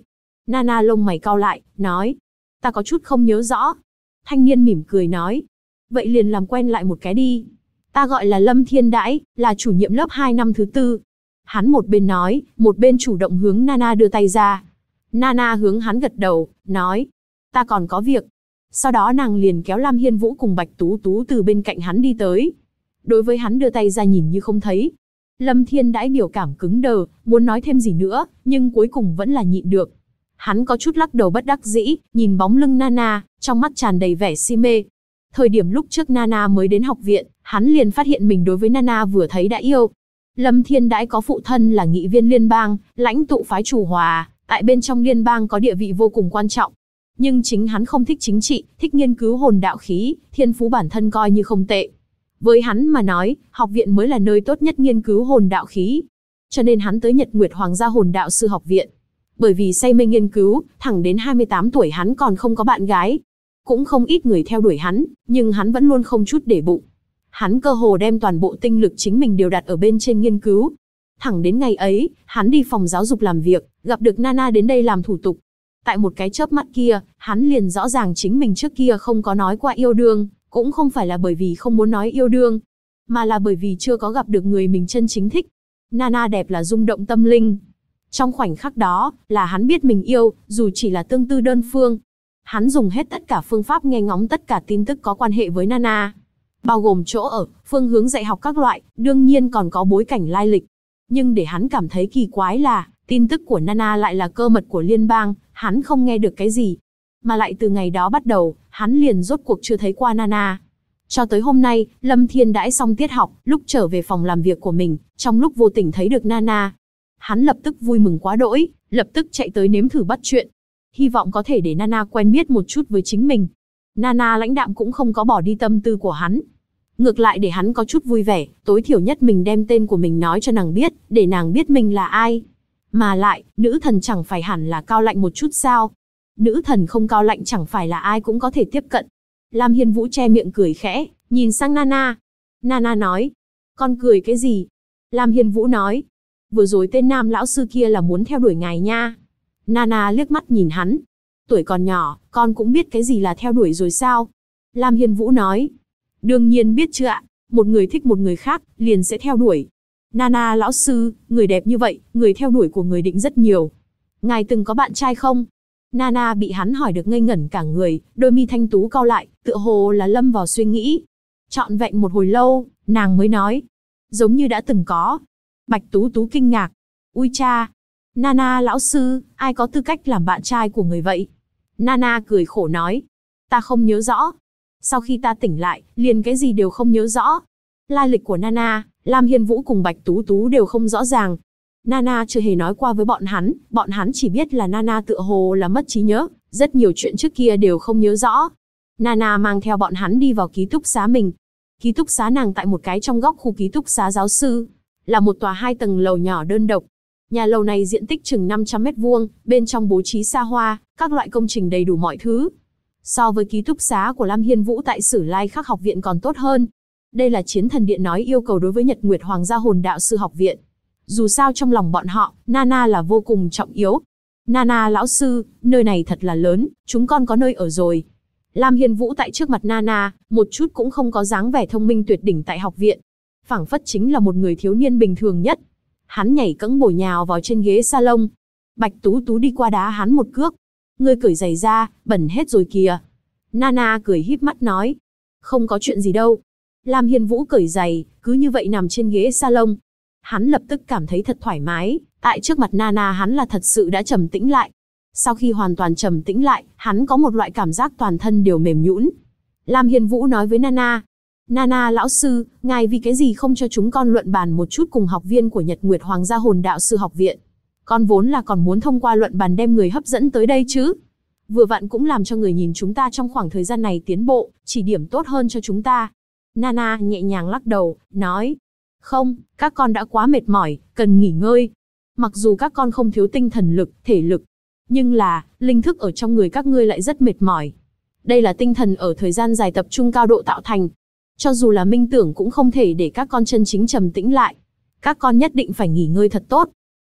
Nana lông mày cau lại, nói. Ta có chút không nhớ rõ. Thanh niên mỉm cười nói. Vậy liền làm quen lại một cái đi. Ta gọi là Lâm Thiên Đãi, là chủ nhiệm lớp 2 năm thứ 4. Hắn một bên nói, một bên chủ động hướng Nana đưa tay ra. Nana hướng hắn gật đầu, nói. Ta còn có việc. Sau đó nàng liền kéo Lam Hiên Vũ cùng Bạch Tú Tú từ bên cạnh hắn đi tới. Đối với hắn đưa tay ra nhìn như không thấy. Lâm Thiên Đãi biểu cảm cứng đờ, muốn nói thêm gì nữa, nhưng cuối cùng vẫn là nhịn được. Hắn có chút lắc đầu bất đắc dĩ, nhìn bóng lưng Nana, trong mắt tràn đầy vẻ si mê. Thời điểm lúc trước Nana mới đến học viện, hắn liền phát hiện mình đối với Nana vừa thấy đã yêu. Lâm Thiên Đãi có phụ thân là nghị viên liên bang, lãnh tụ phái Chủ Hòa, tại bên trong liên bang có địa vị vô cùng quan trọng. Nhưng chính hắn không thích chính trị, thích nghiên cứu hồn đạo khí, thiên phú bản thân coi như không tệ. Với hắn mà nói, học viện mới là nơi tốt nhất nghiên cứu hồn đạo khí. Cho nên hắn tới Nhật Nguyệt Hoàng gia hồn đạo sư học viện. Bởi vì say mê nghiên cứu, thẳng đến 28 tuổi hắn còn không có bạn gái. Cũng không ít người theo đuổi hắn, nhưng hắn vẫn luôn không chút để bụng. Hắn cơ hồ đem toàn bộ tinh lực chính mình đều đặt ở bên trên nghiên cứu. Thẳng đến ngày ấy, hắn đi phòng giáo dục làm việc, gặp được Nana đến đây làm thủ tục. Tại một cái chớp mắt kia, hắn liền rõ ràng chính mình trước kia không có nói qua yêu đương, cũng không phải là bởi vì không muốn nói yêu đương, mà là bởi vì chưa có gặp được người mình chân chính thích. Nana đẹp là rung động tâm linh. Trong khoảnh khắc đó, là hắn biết mình yêu, dù chỉ là tương tư đơn phương. Hắn dùng hết tất cả phương pháp nghe ngóng tất cả tin tức có quan hệ với Nana. Bao gồm chỗ ở, phương hướng dạy học các loại, đương nhiên còn có bối cảnh lai lịch. Nhưng để hắn cảm thấy kỳ quái là, tin tức của Nana lại là cơ mật của liên bang, hắn không nghe được cái gì. Mà lại từ ngày đó bắt đầu, hắn liền rốt cuộc chưa thấy qua Nana. Cho tới hôm nay, Lâm Thiên Đãi xong tiết học, lúc trở về phòng làm việc của mình, trong lúc vô tình thấy được Nana. Hắn lập tức vui mừng quá đỗi, lập tức chạy tới nếm thử bắt chuyện. Hy vọng có thể để Nana quen biết một chút với chính mình. Nana lãnh đạm cũng không có bỏ đi tâm tư của hắn. Ngược lại để hắn có chút vui vẻ, tối thiểu nhất mình đem tên của mình nói cho nàng biết, để nàng biết mình là ai. Mà lại, nữ thần chẳng phải hẳn là cao lạnh một chút sao? Nữ thần không cao lạnh chẳng phải là ai cũng có thể tiếp cận. Lam Hiên Vũ che miệng cười khẽ, nhìn sang Nana. Nana nói, con cười cái gì? Lam Hiên Vũ nói, vừa rồi tên nam lão sư kia là muốn theo đuổi ngài nha. Nana liếc mắt nhìn hắn. Tuổi còn nhỏ, con cũng biết cái gì là theo đuổi rồi sao? Lam Hiên Vũ nói, đương nhiên biết chứ ạ, một người thích một người khác, liền sẽ theo đuổi. Nana lão sư, người đẹp như vậy, người theo đuổi của người định rất nhiều. Ngài từng có bạn trai không? Nana bị hắn hỏi được ngây ngẩn cả người, đôi mi thanh tú cau lại, tựa hồ là lâm vào suy nghĩ. Trọn vẹn một hồi lâu, nàng mới nói, giống như đã từng có. Bạch Tú Tú kinh ngạc, ui cha, Nana lão sư, ai có tư cách làm bạn trai của người vậy? Nana cười khổ nói, ta không nhớ rõ. Sau khi ta tỉnh lại, liền cái gì đều không nhớ rõ. Lai lịch của Nana, Lam Hiên Vũ cùng Bạch Tú Tú đều không rõ ràng. Nana chưa hề nói qua với bọn hắn chỉ biết là Nana tựa hồ là mất trí nhớ, rất nhiều chuyện trước kia đều không nhớ rõ. Nana mang theo bọn hắn đi vào ký túc xá mình. Ký túc xá nàng tại một cái trong góc khu ký túc xá giáo sư, là một tòa 2 tầng lầu nhỏ đơn độc. Nhà lầu này diện tích chừng 500 mét vuông, bên trong bố trí xa hoa, các loại công trình đầy đủ mọi thứ. So với ký túc xá của Lam Hiên Vũ tại Sử Lai Khắc học viện còn tốt hơn. Đây là Chiến Thần Điện nói yêu cầu đối với Nhật Nguyệt Hoàng gia hồn đạo sư học viện. Dù sao trong lòng bọn họ, Nana là vô cùng trọng yếu. Nana lão sư, nơi này thật là lớn, chúng con có nơi ở rồi. Lam Hiên Vũ tại trước mặt Nana, một chút cũng không có dáng vẻ thông minh tuyệt đỉnh tại học viện. Phảng phất chính là một người thiếu niên bình thường nhất. Hắn nhảy cẫng bổ nhào vào trên ghế salon. Bạch Tú Tú đi qua đá hắn một cước. Ngươi cởi giày ra, bẩn hết rồi kìa. Nana cười híp mắt nói. Không có chuyện gì đâu. Lam Hiên Vũ cởi giày, cứ như vậy nằm trên ghế salon. Hắn lập tức cảm thấy thật thoải mái, tại trước mặt Nana hắn là thật sự đã trầm tĩnh lại. Sau khi hoàn toàn trầm tĩnh lại, hắn có một loại cảm giác toàn thân đều mềm nhũn. Lam Hiên Vũ nói với Nana, Nana lão sư, ngài vì cái gì không cho chúng con luận bàn một chút cùng học viên của Nhật Nguyệt Hoàng gia hồn đạo sư học viện? Con vốn là còn muốn thông qua luận bàn đem người hấp dẫn tới đây chứ. Vừa vặn cũng làm cho người nhìn chúng ta trong khoảng thời gian này tiến bộ, chỉ điểm tốt hơn cho chúng ta. Nana nhẹ nhàng lắc đầu, nói, không, các con đã quá mệt mỏi, cần nghỉ ngơi. Mặc dù các con không thiếu tinh thần lực, thể lực, nhưng là, linh thức ở trong người các ngươi lại rất mệt mỏi. Đây là tinh thần ở thời gian dài tập trung cao độ tạo thành. Cho dù là minh tưởng cũng không thể để các con chân chính trầm tĩnh lại. Các con nhất định phải nghỉ ngơi thật tốt.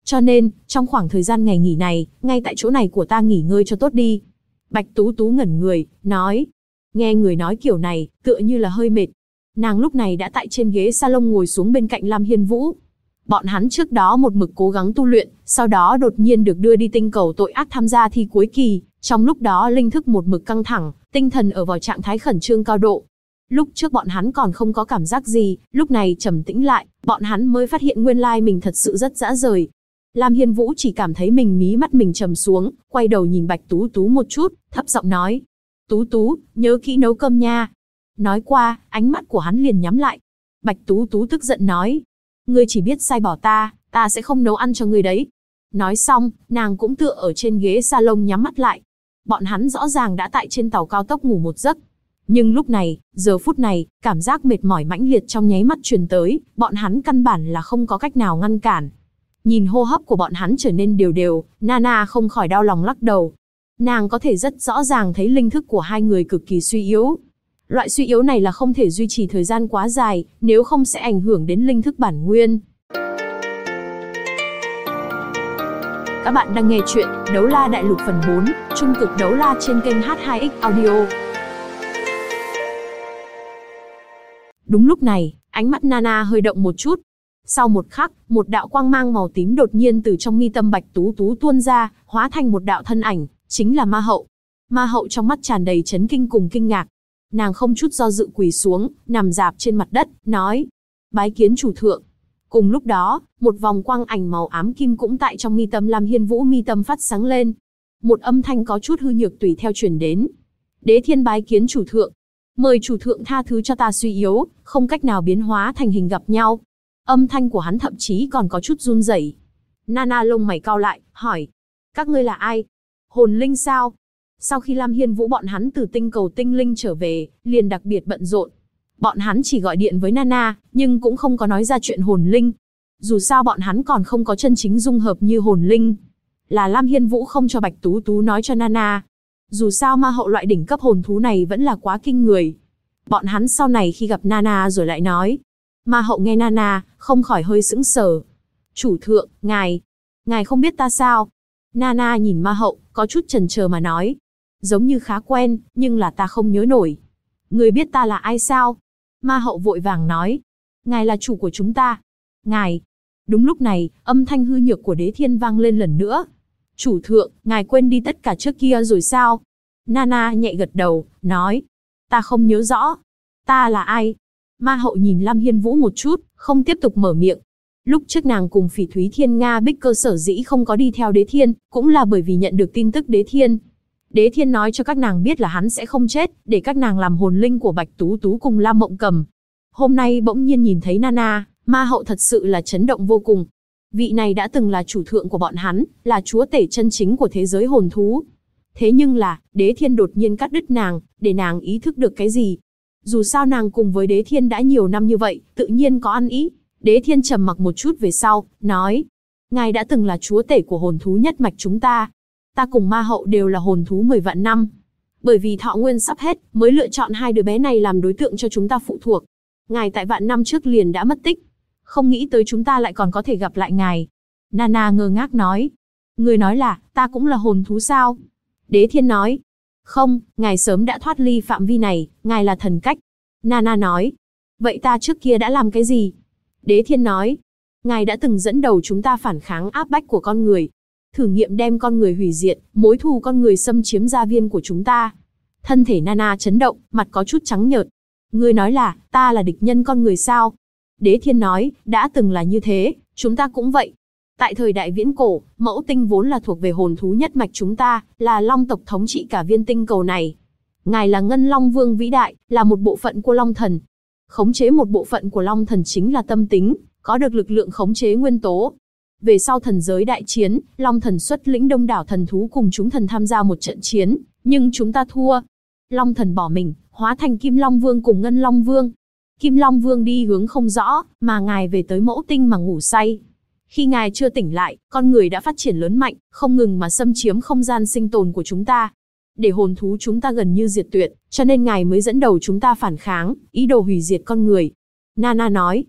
Cho nên, trong khoảng thời gian ngày nghỉ này, ngay tại chỗ này của ta nghỉ ngơi cho tốt đi. Bạch Tú Tú ngẩn người, nói. Nghe người nói kiểu này, tựa như là hơi mệt. Nàng lúc này đã tại trên ghế salon ngồi xuống bên cạnh Lam Hiên Vũ. Bọn hắn trước đó một mực cố gắng tu luyện, sau đó đột nhiên được đưa đi tinh cầu tội ác tham gia thi cuối kỳ. Trong lúc đó linh thức một mực căng thẳng, tinh thần ở vào trạng thái khẩn trương cao độ. Lúc trước bọn hắn còn không có cảm giác gì, lúc này trầm tĩnh lại, bọn hắn mới phát hiện nguyên lai mình thật sự rất dã rời. Lam Hiên Vũ chỉ cảm thấy mí mắt mình trầm xuống, quay đầu nhìn Bạch Tú Tú một chút, thấp giọng nói. Tú Tú, nhớ kỹ nấu cơm nha. Nói qua, ánh mắt của hắn liền nhắm lại. Bạch Tú Tú tức giận nói. Ngươi chỉ biết sai bỏ ta, ta sẽ không nấu ăn cho ngươi đấy. Nói xong, nàng cũng tựa ở trên ghế salon nhắm mắt lại. Bọn hắn rõ ràng đã tại trên tàu cao tốc ngủ một giấc. Nhưng lúc này, giờ phút này, cảm giác mệt mỏi mãnh liệt trong nháy mắt truyền tới, bọn hắn căn bản là không có cách nào ngăn cản. Nhìn hô hấp của bọn hắn trở nên đều đều, Nana không khỏi đau lòng lắc đầu. Nàng có thể rất rõ ràng thấy linh thức của hai người cực kỳ suy yếu. Loại suy yếu này là không thể duy trì thời gian quá dài, nếu không sẽ ảnh hưởng đến linh thức bản nguyên. Các bạn đang nghe chuyện Đấu La Đại Lục phần 4, Trung cực đấu la trên kênh H2X Audio. Đúng lúc này, ánh mắt Nana hơi động một chút. Sau một khắc, một đạo quang mang màu tím đột nhiên từ trong mi tâm Bạch Tú Tú tuôn ra, hóa thành một đạo thân ảnh, chính là Ma Hậu. Ma Hậu trong mắt tràn đầy chấn kinh cùng kinh ngạc. Nàng không chút do dự quỳ xuống, nằm rạp trên mặt đất, nói. Bái kiến chủ thượng. Cùng lúc đó, một vòng quang ảnh màu ám kim cũng tại trong mi tâm Lam Hiên Vũ mi tâm phát sáng lên. Một âm thanh có chút hư nhược tùy theo truyền đến. Đế Thiên bái kiến chủ thượng. Mời chủ thượng tha thứ cho ta suy yếu, không cách nào biến hóa thành hình gặp nhau. Âm thanh của hắn thậm chí còn có chút run rẩy. Nana lông mày cau lại, hỏi. Các ngươi là ai? Hồn linh sao? Sau khi Lam Hiên Vũ bọn hắn từ tinh cầu tinh linh trở về, liền đặc biệt bận rộn. Bọn hắn chỉ gọi điện với Nana, nhưng cũng không có nói ra chuyện hồn linh. Dù sao bọn hắn còn không có chân chính dung hợp như hồn linh. Là Lam Hiên Vũ không cho Bạch Tú Tú nói cho Nana. Dù sao Ma Hậu loại đỉnh cấp hồn thú này vẫn là quá kinh người. Bọn hắn sau này khi gặp Nana rồi lại nói. Ma Hậu nghe Nana, không khỏi hơi sững sờ. Chủ thượng, ngài không biết ta sao? Nana nhìn Ma Hậu, có chút chần chờ mà nói. Giống như khá quen, nhưng là ta không nhớ nổi. Người biết ta là ai sao? Ma Hậu vội vàng nói. Ngài là chủ của chúng ta. Ngài. Đúng lúc này, âm thanh hư nhược của Đế Thiên vang lên lần nữa. Chủ thượng, ngài quên đi tất cả trước kia rồi sao? Nana nhẹ gật đầu, nói. Ta không nhớ rõ. Ta là ai? Ma Hậu nhìn Lam Hiên Vũ một chút, không tiếp tục mở miệng. Lúc trước nàng cùng Phỉ Thúy Thiên Nga Bích Cơ sở dĩ không có đi theo Đế Thiên, cũng là bởi vì nhận được tin tức Đế Thiên. Đế Thiên nói cho các nàng biết là hắn sẽ không chết, để các nàng làm hồn linh của Bạch Tú Tú cùng Lam Mộng Cầm. Hôm nay bỗng nhiên nhìn thấy Nana, Ma Hậu thật sự là chấn động vô cùng. Vị này đã từng là chủ thượng của bọn hắn, là chúa tể chân chính của thế giới hồn thú. Thế nhưng là, Đế Thiên đột nhiên cắt đứt nàng, để nàng ý thức được cái gì. Dù sao nàng cùng với Đế Thiên đã nhiều năm như vậy, tự nhiên có ăn ý. Đế Thiên trầm mặc một chút về sau, nói. Ngài đã từng là chúa tể của hồn thú nhất mạch chúng ta. Ta cùng Ma Hậu đều là hồn thú 10 vạn năm. Bởi vì thọ nguyên sắp hết, mới lựa chọn hai đứa bé này làm đối tượng cho chúng ta phụ thuộc. Ngài tại vạn năm trước liền đã mất tích. Không nghĩ tới chúng ta lại còn có thể gặp lại ngài. Nana ngơ ngác nói. Người nói là, ta cũng là hồn thú sao? Đế Thiên nói. Không, ngài sớm đã thoát ly phạm vi này, ngài là thần cách. Nana nói. Vậy ta trước kia đã làm cái gì? Đế Thiên nói. Ngài đã từng dẫn đầu chúng ta phản kháng áp bách của con người. Thử nghiệm đem con người hủy diệt, mối thù con người xâm chiếm gia viên của chúng ta. Thân thể Nana chấn động, mặt có chút trắng nhợt. Ngươi nói là, ta là địch nhân con người sao? Đế Thiên nói, đã từng là như thế, chúng ta cũng vậy. Tại thời đại viễn cổ, Mẫu Tinh vốn là thuộc về hồn thú nhất mạch chúng ta, là Long tộc thống trị cả viên tinh cầu này. Ngài là Ngân Long Vương vĩ đại, là một bộ phận của Long Thần. Khống chế một bộ phận của Long Thần chính là tâm tính, có được lực lượng khống chế nguyên tố. Về sau thần giới đại chiến, Long Thần xuất lĩnh đông đảo thần thú cùng chúng thần tham gia một trận chiến, nhưng chúng ta thua. Long Thần bỏ mình, hóa thành Kim Long Vương cùng Ngân Long Vương. Kim Long Vương đi hướng không rõ, mà ngài về tới Mẫu Tinh mà ngủ say. Khi ngài chưa tỉnh lại, con người đã phát triển lớn mạnh, không ngừng mà xâm chiếm không gian sinh tồn của chúng ta. Để hồn thú chúng ta gần như diệt tuyệt, cho nên ngài mới dẫn đầu chúng ta phản kháng, ý đồ hủy diệt con người. Nana nói.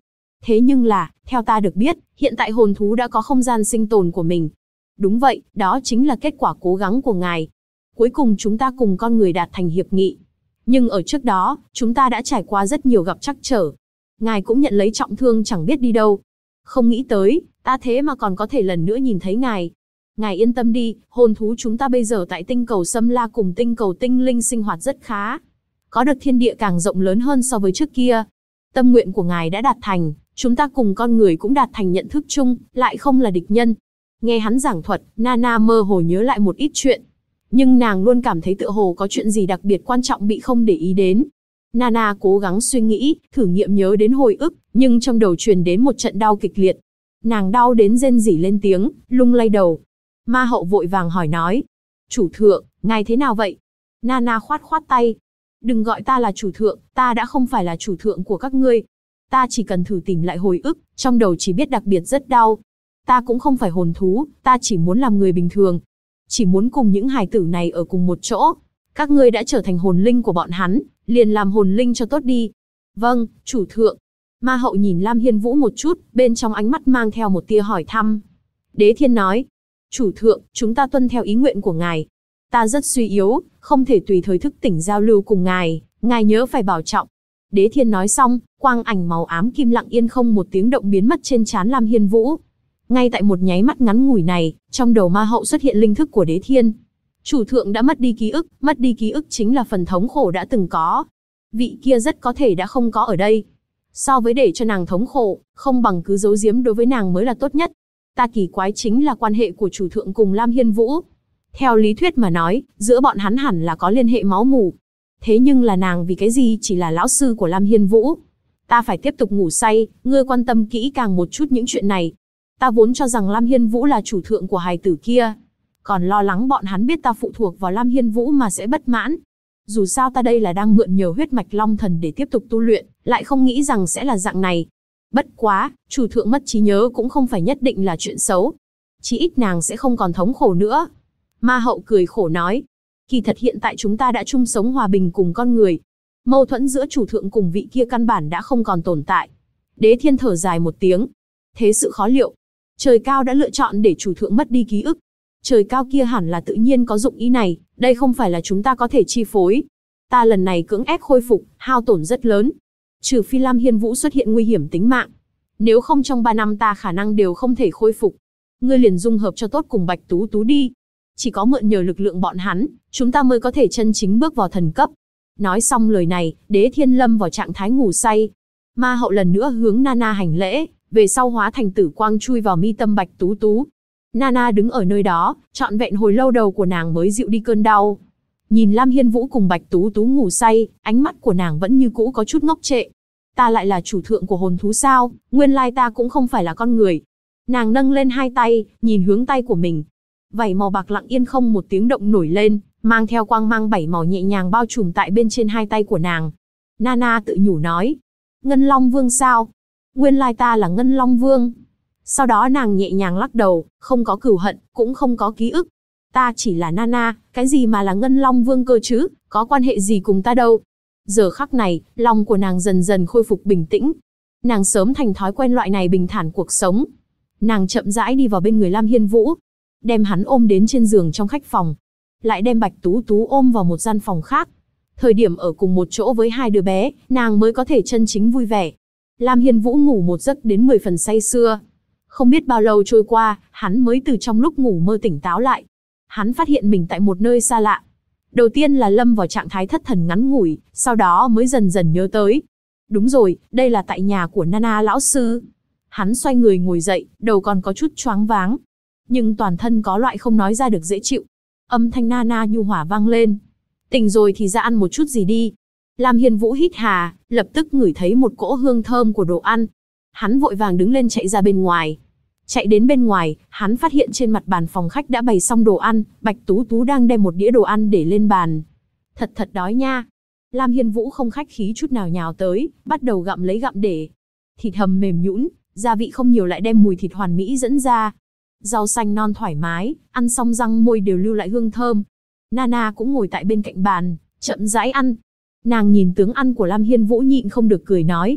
Thế nhưng là, theo ta được biết, hiện tại hồn thú đã có không gian sinh tồn của mình. Đúng vậy, đó chính là kết quả cố gắng của ngài. Cuối cùng chúng ta cùng con người đạt thành hiệp nghị. Nhưng ở trước đó, chúng ta đã trải qua rất nhiều gặp trắc trở. Ngài cũng nhận lấy trọng thương chẳng biết đi đâu. Không nghĩ tới, ta thế mà còn có thể lần nữa nhìn thấy ngài. Ngài yên tâm đi, hồn thú chúng ta bây giờ tại tinh cầu Sâm La cùng tinh cầu Tinh Linh sinh hoạt rất khá. Có được thiên địa càng rộng lớn hơn so với trước kia. Tâm nguyện của ngài đã đạt thành, chúng ta cùng con người cũng đạt thành nhận thức chung, lại không là địch nhân. Nghe hắn giảng thuật, Nana mơ hồ nhớ lại một ít chuyện. Nhưng nàng luôn cảm thấy tựa hồ có chuyện gì đặc biệt quan trọng bị không để ý đến. Nana cố gắng suy nghĩ, thử nghiệm nhớ đến hồi ức, nhưng trong đầu truyền đến một trận đau kịch liệt. Nàng đau đến rên rỉ lên tiếng, lung lay đầu. Ma hậu vội vàng hỏi nói. Chủ thượng, ngài thế nào vậy? Nana khoát khoát tay. Đừng gọi ta là chủ thượng, ta đã không phải là chủ thượng của các ngươi. Ta chỉ cần thử tìm lại hồi ức, trong đầu chỉ biết đặc biệt rất đau. Ta cũng không phải hồn thú, ta chỉ muốn làm người bình thường. Chỉ muốn cùng những hài tử này ở cùng một chỗ. Các ngươi đã trở thành hồn linh của bọn hắn, liền làm hồn linh cho tốt đi. Vâng, chủ thượng. Ma hậu nhìn Lam Hiên Vũ một chút, bên trong ánh mắt mang theo một tia hỏi thăm. Đế Thiên nói. Chủ thượng, chúng ta tuân theo ý nguyện của ngài. Ta rất suy yếu, không thể tùy thời thức tỉnh giao lưu cùng ngài, ngài nhớ phải bảo trọng. Đế Thiên nói xong, quang ảnh màu ám kim lặng yên không một tiếng động biến mất trên trán Lam Hiên Vũ. Ngay tại một nháy mắt ngắn ngủi này, trong đầu ma hậu xuất hiện linh thức của Đế Thiên. Chủ thượng đã mất đi ký ức chính là phần thống khổ đã từng có. Vị kia rất có thể đã không có ở đây. So với để cho nàng thống khổ, không bằng cứ giấu giếm đối với nàng mới là tốt nhất. Ta kỳ quái chính là quan hệ của chủ thượng cùng Lam Hiên Vũ. Theo lý thuyết mà nói, giữa bọn hắn hẳn là có liên hệ máu mủ. Thế nhưng là nàng vì cái gì chỉ là lão sư của Lam Hiên Vũ? Ta phải tiếp tục ngủ say, ngươi quan tâm kỹ càng một chút những chuyện này. Ta vốn cho rằng Lam Hiên Vũ là chủ thượng của hài tử kia. Còn lo lắng bọn hắn biết ta phụ thuộc vào Lam Hiên Vũ mà sẽ bất mãn. Dù sao ta đây là đang mượn nhờ huyết mạch long thần để tiếp tục tu luyện, lại không nghĩ rằng sẽ là dạng này. Bất quá, chủ thượng mất trí nhớ cũng không phải nhất định là chuyện xấu. Chỉ ít nàng sẽ không còn thống khổ nữa. Ma hậu cười khổ nói. Kỳ thật hiện tại chúng ta đã chung sống hòa bình cùng con người. Mâu thuẫn giữa chủ thượng cùng vị kia căn bản đã không còn tồn tại. Đế Thiên thở dài một tiếng. Thế sự khó liệu. Trời cao đã lựa chọn để chủ thượng mất đi ký ức. Trời cao kia hẳn là tự nhiên có dụng ý này, đây không phải là chúng ta có thể chi phối. Ta lần này cưỡng ép khôi phục, hao tổn rất lớn. Trừ phi Lam Hiên Vũ xuất hiện nguy hiểm tính mạng. Nếu không trong 3 năm ta khả năng đều không thể khôi phục. Ngươi liền dung hợp cho tốt cùng Bạch Tú Tú đi. Chỉ có mượn nhờ lực lượng bọn hắn, chúng ta mới có thể chân chính bước vào thần cấp. Nói xong lời này, Đế Thiên lâm vào trạng thái ngủ say. Ma hậu lần nữa hướng Nana hành lễ, về sau hóa thành tử quang chui vào mi tâm Bạch Tú Tú. Nana đứng ở nơi đó, trọn vẹn hồi lâu đầu của nàng mới dịu đi cơn đau. Nhìn Lam Hiên Vũ cùng Bạch Tú Tú ngủ say, ánh mắt của nàng vẫn như cũ có chút ngốc trệ. Ta lại là chủ thượng của hồn thú sao, nguyên lai ta cũng không phải là con người. Nàng nâng lên hai tay, nhìn hướng tay của mình. Vảy màu bạc lặng yên không một tiếng động nổi lên, mang theo quang mang 7 màu nhẹ nhàng bao trùm tại bên trên hai tay của nàng. Nana tự nhủ nói. Ngân Long Vương sao? Nguyên lai ta là Ngân Long Vương. Sau đó nàng nhẹ nhàng lắc đầu, không có cừu hận, cũng không có ký ức. Ta chỉ là Nana, cái gì mà là Ngân Long Vương cơ chứ, có quan hệ gì cùng ta đâu. Giờ khắc này, lòng của nàng dần dần khôi phục bình tĩnh. Nàng sớm thành thói quen loại này bình thản cuộc sống. Nàng chậm rãi đi vào bên người Lam Hiên Vũ, đem hắn ôm đến trên giường trong khách phòng. Lại đem Bạch Tú Tú ôm vào một gian phòng khác. Thời điểm ở cùng một chỗ với hai đứa bé, nàng mới có thể chân chính vui vẻ. Lam Hiên Vũ ngủ một giấc đến 10 phần say sưa. Không biết bao lâu trôi qua, hắn mới từ trong lúc ngủ mơ tỉnh táo lại. Hắn phát hiện mình tại một nơi xa lạ. Đầu tiên là lâm vào trạng thái thất thần ngắn ngủi, sau đó mới dần dần nhớ tới. Đúng rồi, đây là tại nhà của Nana lão sư. Hắn xoay người ngồi dậy, đầu còn có chút choáng váng. Nhưng toàn thân có loại không nói ra được dễ chịu. Âm thanh Nana nhu hòa vang lên. Tỉnh rồi thì ra ăn một chút gì đi. Lam Hiên Vũ hít hà, lập tức ngửi thấy một cỗ hương thơm của đồ ăn. Hắn vội vàng đứng lên chạy ra bên ngoài. Chạy đến bên ngoài, hắn phát hiện trên mặt bàn phòng khách đã bày xong đồ ăn, Bạch Tú Tú đang đem một đĩa đồ ăn để lên bàn. Thật đói nha. Lam Hiên Vũ không khách khí chút nào nhào tới, bắt đầu gặm lấy gặm để. Thịt hầm mềm nhũn, gia vị không nhiều lại đem mùi thịt hoàn mỹ dẫn ra. Rau xanh non thoải mái, ăn xong răng môi đều lưu lại hương thơm. Nana cũng ngồi tại bên cạnh bàn, chậm rãi ăn. Nàng nhìn tướng ăn của Lam Hiên Vũ nhịn không được cười nói.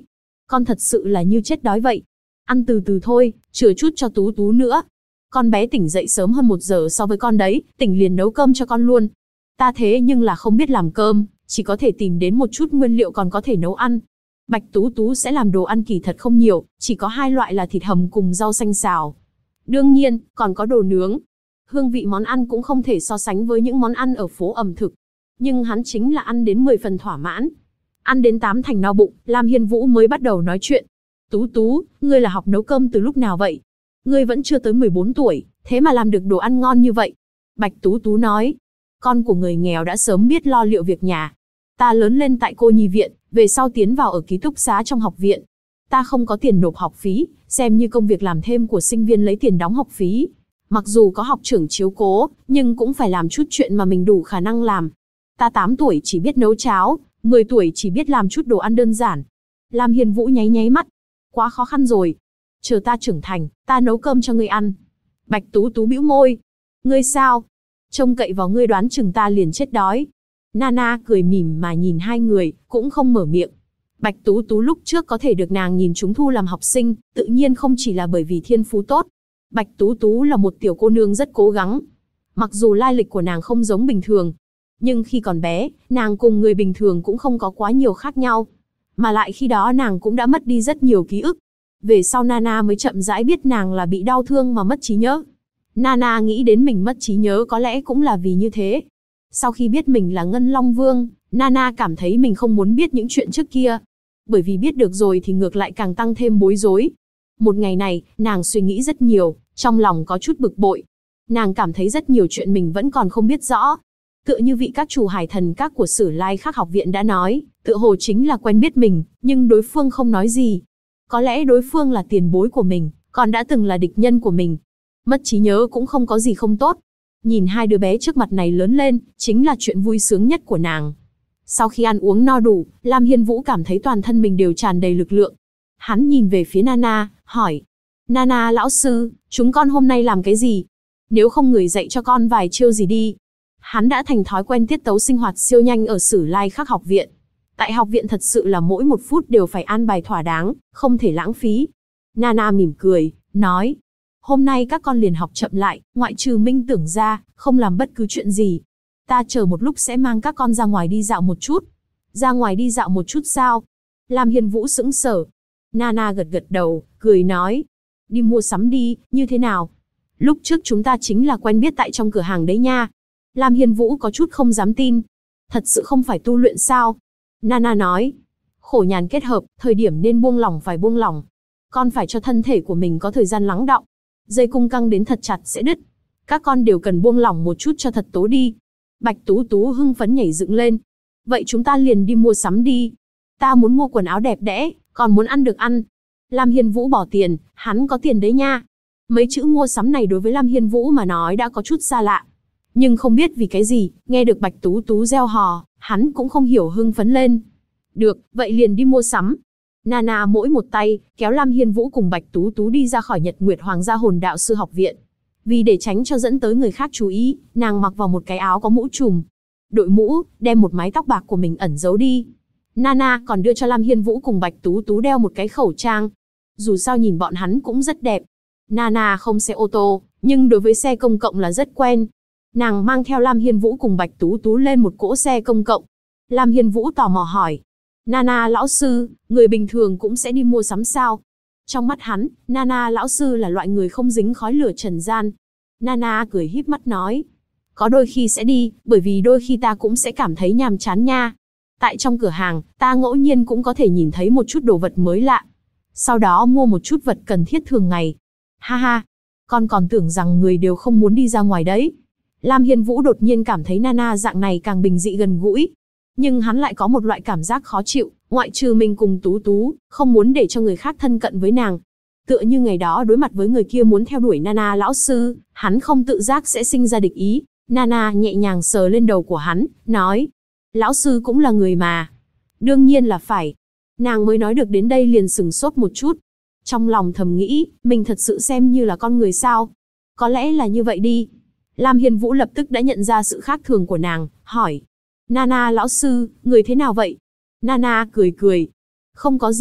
Con thật sự là như chết đói vậy. Ăn từ từ thôi, chừa chút cho Tú Tú nữa. Con bé tỉnh dậy sớm hơn 1 giờ so với con đấy, tỉnh liền nấu cơm cho con luôn. Ta thế nhưng là không biết làm cơm, chỉ có thể tìm đến một chút nguyên liệu còn có thể nấu ăn. Bạch Tú Tú sẽ làm đồ ăn kỳ thật không nhiều, chỉ có 2 loại là thịt hầm cùng rau xanh xào. Đương nhiên, còn có đồ nướng. Hương vị món ăn cũng không thể so sánh với những món ăn ở phố ẩm thực. Nhưng hắn chính là ăn đến 10 phần thỏa mãn. Ăn đến 8 thành no bụng, Lam Hiên Vũ mới bắt đầu nói chuyện. Tú Tú, ngươi là học nấu cơm từ lúc nào vậy? Ngươi vẫn chưa tới 14 tuổi, thế mà làm được đồ ăn ngon như vậy. Bạch Tú Tú nói, con của người nghèo đã sớm biết lo liệu việc nhà. Ta lớn lên tại cô nhi viện, về sau tiến vào ở ký túc xá trong học viện. Ta không có tiền nộp học phí, xem như công việc làm thêm của sinh viên lấy tiền đóng học phí. Mặc dù có học trưởng chiếu cố, nhưng cũng phải làm chút chuyện mà mình đủ khả năng làm. Ta 8 tuổi chỉ biết nấu cháo, 10 tuổi chỉ biết làm chút đồ ăn đơn giản. Lam Hiên Vũ nháy nháy mắt. Quá khó khăn rồi. Chờ ta trưởng thành, ta nấu cơm cho ngươi ăn. Bạch Tú Tú bĩu môi. Ngươi sao? Trông cậy vào ngươi đoán chừng ta liền chết đói. Nana cười mỉm mà nhìn hai người, cũng không mở miệng. Bạch Tú Tú lúc trước có thể được nàng nhìn trúng thu làm học sinh, tự nhiên không chỉ là bởi vì thiên phú tốt. Bạch Tú Tú là một tiểu cô nương rất cố gắng. Mặc dù lai lịch của nàng không giống bình thường, nhưng khi còn bé, nàng cùng người bình thường cũng không có quá nhiều khác nhau. Mà lại khi đó nàng cũng đã mất đi rất nhiều ký ức. Về sau Nana mới chậm rãi biết nàng là bị đau thương mà mất trí nhớ. Nana nghĩ đến mình mất trí nhớ có lẽ cũng là vì như thế. Sau khi biết mình là Ngân Long Vương, Nana cảm thấy mình không muốn biết những chuyện trước kia. Bởi vì biết được rồi thì ngược lại càng tăng thêm bối rối. Một ngày này, nàng suy nghĩ rất nhiều, trong lòng có chút bực bội. Nàng cảm thấy rất nhiều chuyện mình vẫn còn không biết rõ. Tựa như vị các chủ hải thần các của Sử Lai Khắc học viện đã nói, tựa hồ chính là quen biết mình, nhưng đối phương không nói gì. Có lẽ đối phương là tiền bối của mình, còn đã từng là địch nhân của mình. Mất trí nhớ cũng không có gì không tốt. Nhìn hai đứa bé trước mặt này lớn lên, chính là chuyện vui sướng nhất của nàng. Sau khi ăn uống no đủ, Lam Hiên Vũ cảm thấy toàn thân mình đều tràn đầy lực lượng. Hắn nhìn về phía Nana, hỏi. Nana lão sư, chúng con hôm nay làm cái gì? Nếu không người dạy cho con vài chiêu gì đi. Hắn đã thành thói quen tiết tấu sinh hoạt siêu nhanh ở Sử Lai Khắc học viện. Tại học viện thật sự là mỗi 1 phút đều phải an bài thỏa đáng, không thể lãng phí. Nana mỉm cười, nói. Hôm nay các con liền học chậm lại, ngoại trừ Minh Tưởng ra, không làm bất cứ chuyện gì. Ta chờ một lúc sẽ mang các con ra ngoài đi dạo một chút. Ra ngoài đi dạo một chút sao? Lam Hiên Vũ sững sờ. Nana gật gật đầu, cười nói. Đi mua sắm đi, như thế nào? Lúc trước chúng ta chính là quen biết tại trong cửa hàng đấy nha. Lam Hiên Vũ có chút không dám tin. Thật sự không phải tu luyện sao? Nana nói. Khổ nhàn kết hợp, thời điểm nên buông lỏng phải buông lỏng. Con phải cho thân thể của mình có thời gian lắng đọng. Dây cung căng đến thật chặt sẽ đứt. Các con đều cần buông lỏng một chút cho thật tố đi. Bạch Tú Tú hưng phấn nhảy dựng lên. Vậy chúng ta liền đi mua sắm đi. Ta muốn mua quần áo đẹp đẽ, còn muốn ăn được ăn. Lam Hiên Vũ bỏ tiền, hắn có tiền đấy nha. Mấy chữ mua sắm này đối với Lam Hiên Vũ mà nói đã có chút xa lạ. Nhưng không biết vì cái gì, nghe được Bạch Tú Tú reo hò, hắn cũng không hiểu hưng phấn lên. Được, vậy liền đi mua sắm. Nana mỗi một tay, kéo Lam Hiên Vũ cùng Bạch Tú Tú đi ra khỏi Nhật Nguyệt Hoàng gia hồn đạo sư học viện. Vì để tránh cho dẫn tới người khác chú ý, nàng mặc vào một cái áo có mũ trùm. Đội mũ, đem một mái tóc bạc của mình ẩn giấu đi. Nana còn đưa cho Lam Hiên Vũ cùng Bạch Tú Tú đeo một cái khẩu trang. Dù sao nhìn bọn hắn cũng rất đẹp. Nana không xe ô tô, nhưng đối với xe công cộng là rất quen. Nàng mang theo Lam Hiên Vũ cùng Bạch Tú Tú lên một cỗ xe công cộng. Lam Hiên Vũ tò mò hỏi. Nana lão sư, người bình thường cũng sẽ đi mua sắm sao? Trong mắt hắn, Nana lão sư là loại người không dính khói lửa trần gian. Nana cười híp mắt nói. Có đôi khi sẽ đi, bởi vì đôi khi ta cũng sẽ cảm thấy nhàm chán nha. Tại trong cửa hàng, ta ngẫu nhiên cũng có thể nhìn thấy một chút đồ vật mới lạ. Sau đó mua một chút vật cần thiết thường ngày. Ha ha, con còn tưởng rằng người đều không muốn đi ra ngoài đấy. Lam Hiên Vũ đột nhiên cảm thấy Nana dạng này càng bình dị gần gũi. Nhưng hắn lại có một loại cảm giác khó chịu, ngoại trừ mình cùng Tú Tú, không muốn để cho người khác thân cận với nàng. Tựa như ngày đó đối mặt với người kia muốn theo đuổi Nana lão sư, hắn không tự giác sẽ sinh ra địch ý. Nana nhẹ nhàng sờ lên đầu của hắn, nói. Lão sư cũng là người mà. Đương nhiên là phải. Nàng mới nói được đến đây liền sửng sốt một chút. Trong lòng thầm nghĩ, mình thật sự xem như là con người sao? Có lẽ là như vậy đi. Lam Hiên Vũ lập tức đã nhận ra sự khác thường của nàng, hỏi. Nana lão sư, người thế nào vậy? Nana cười cười. Không có gì,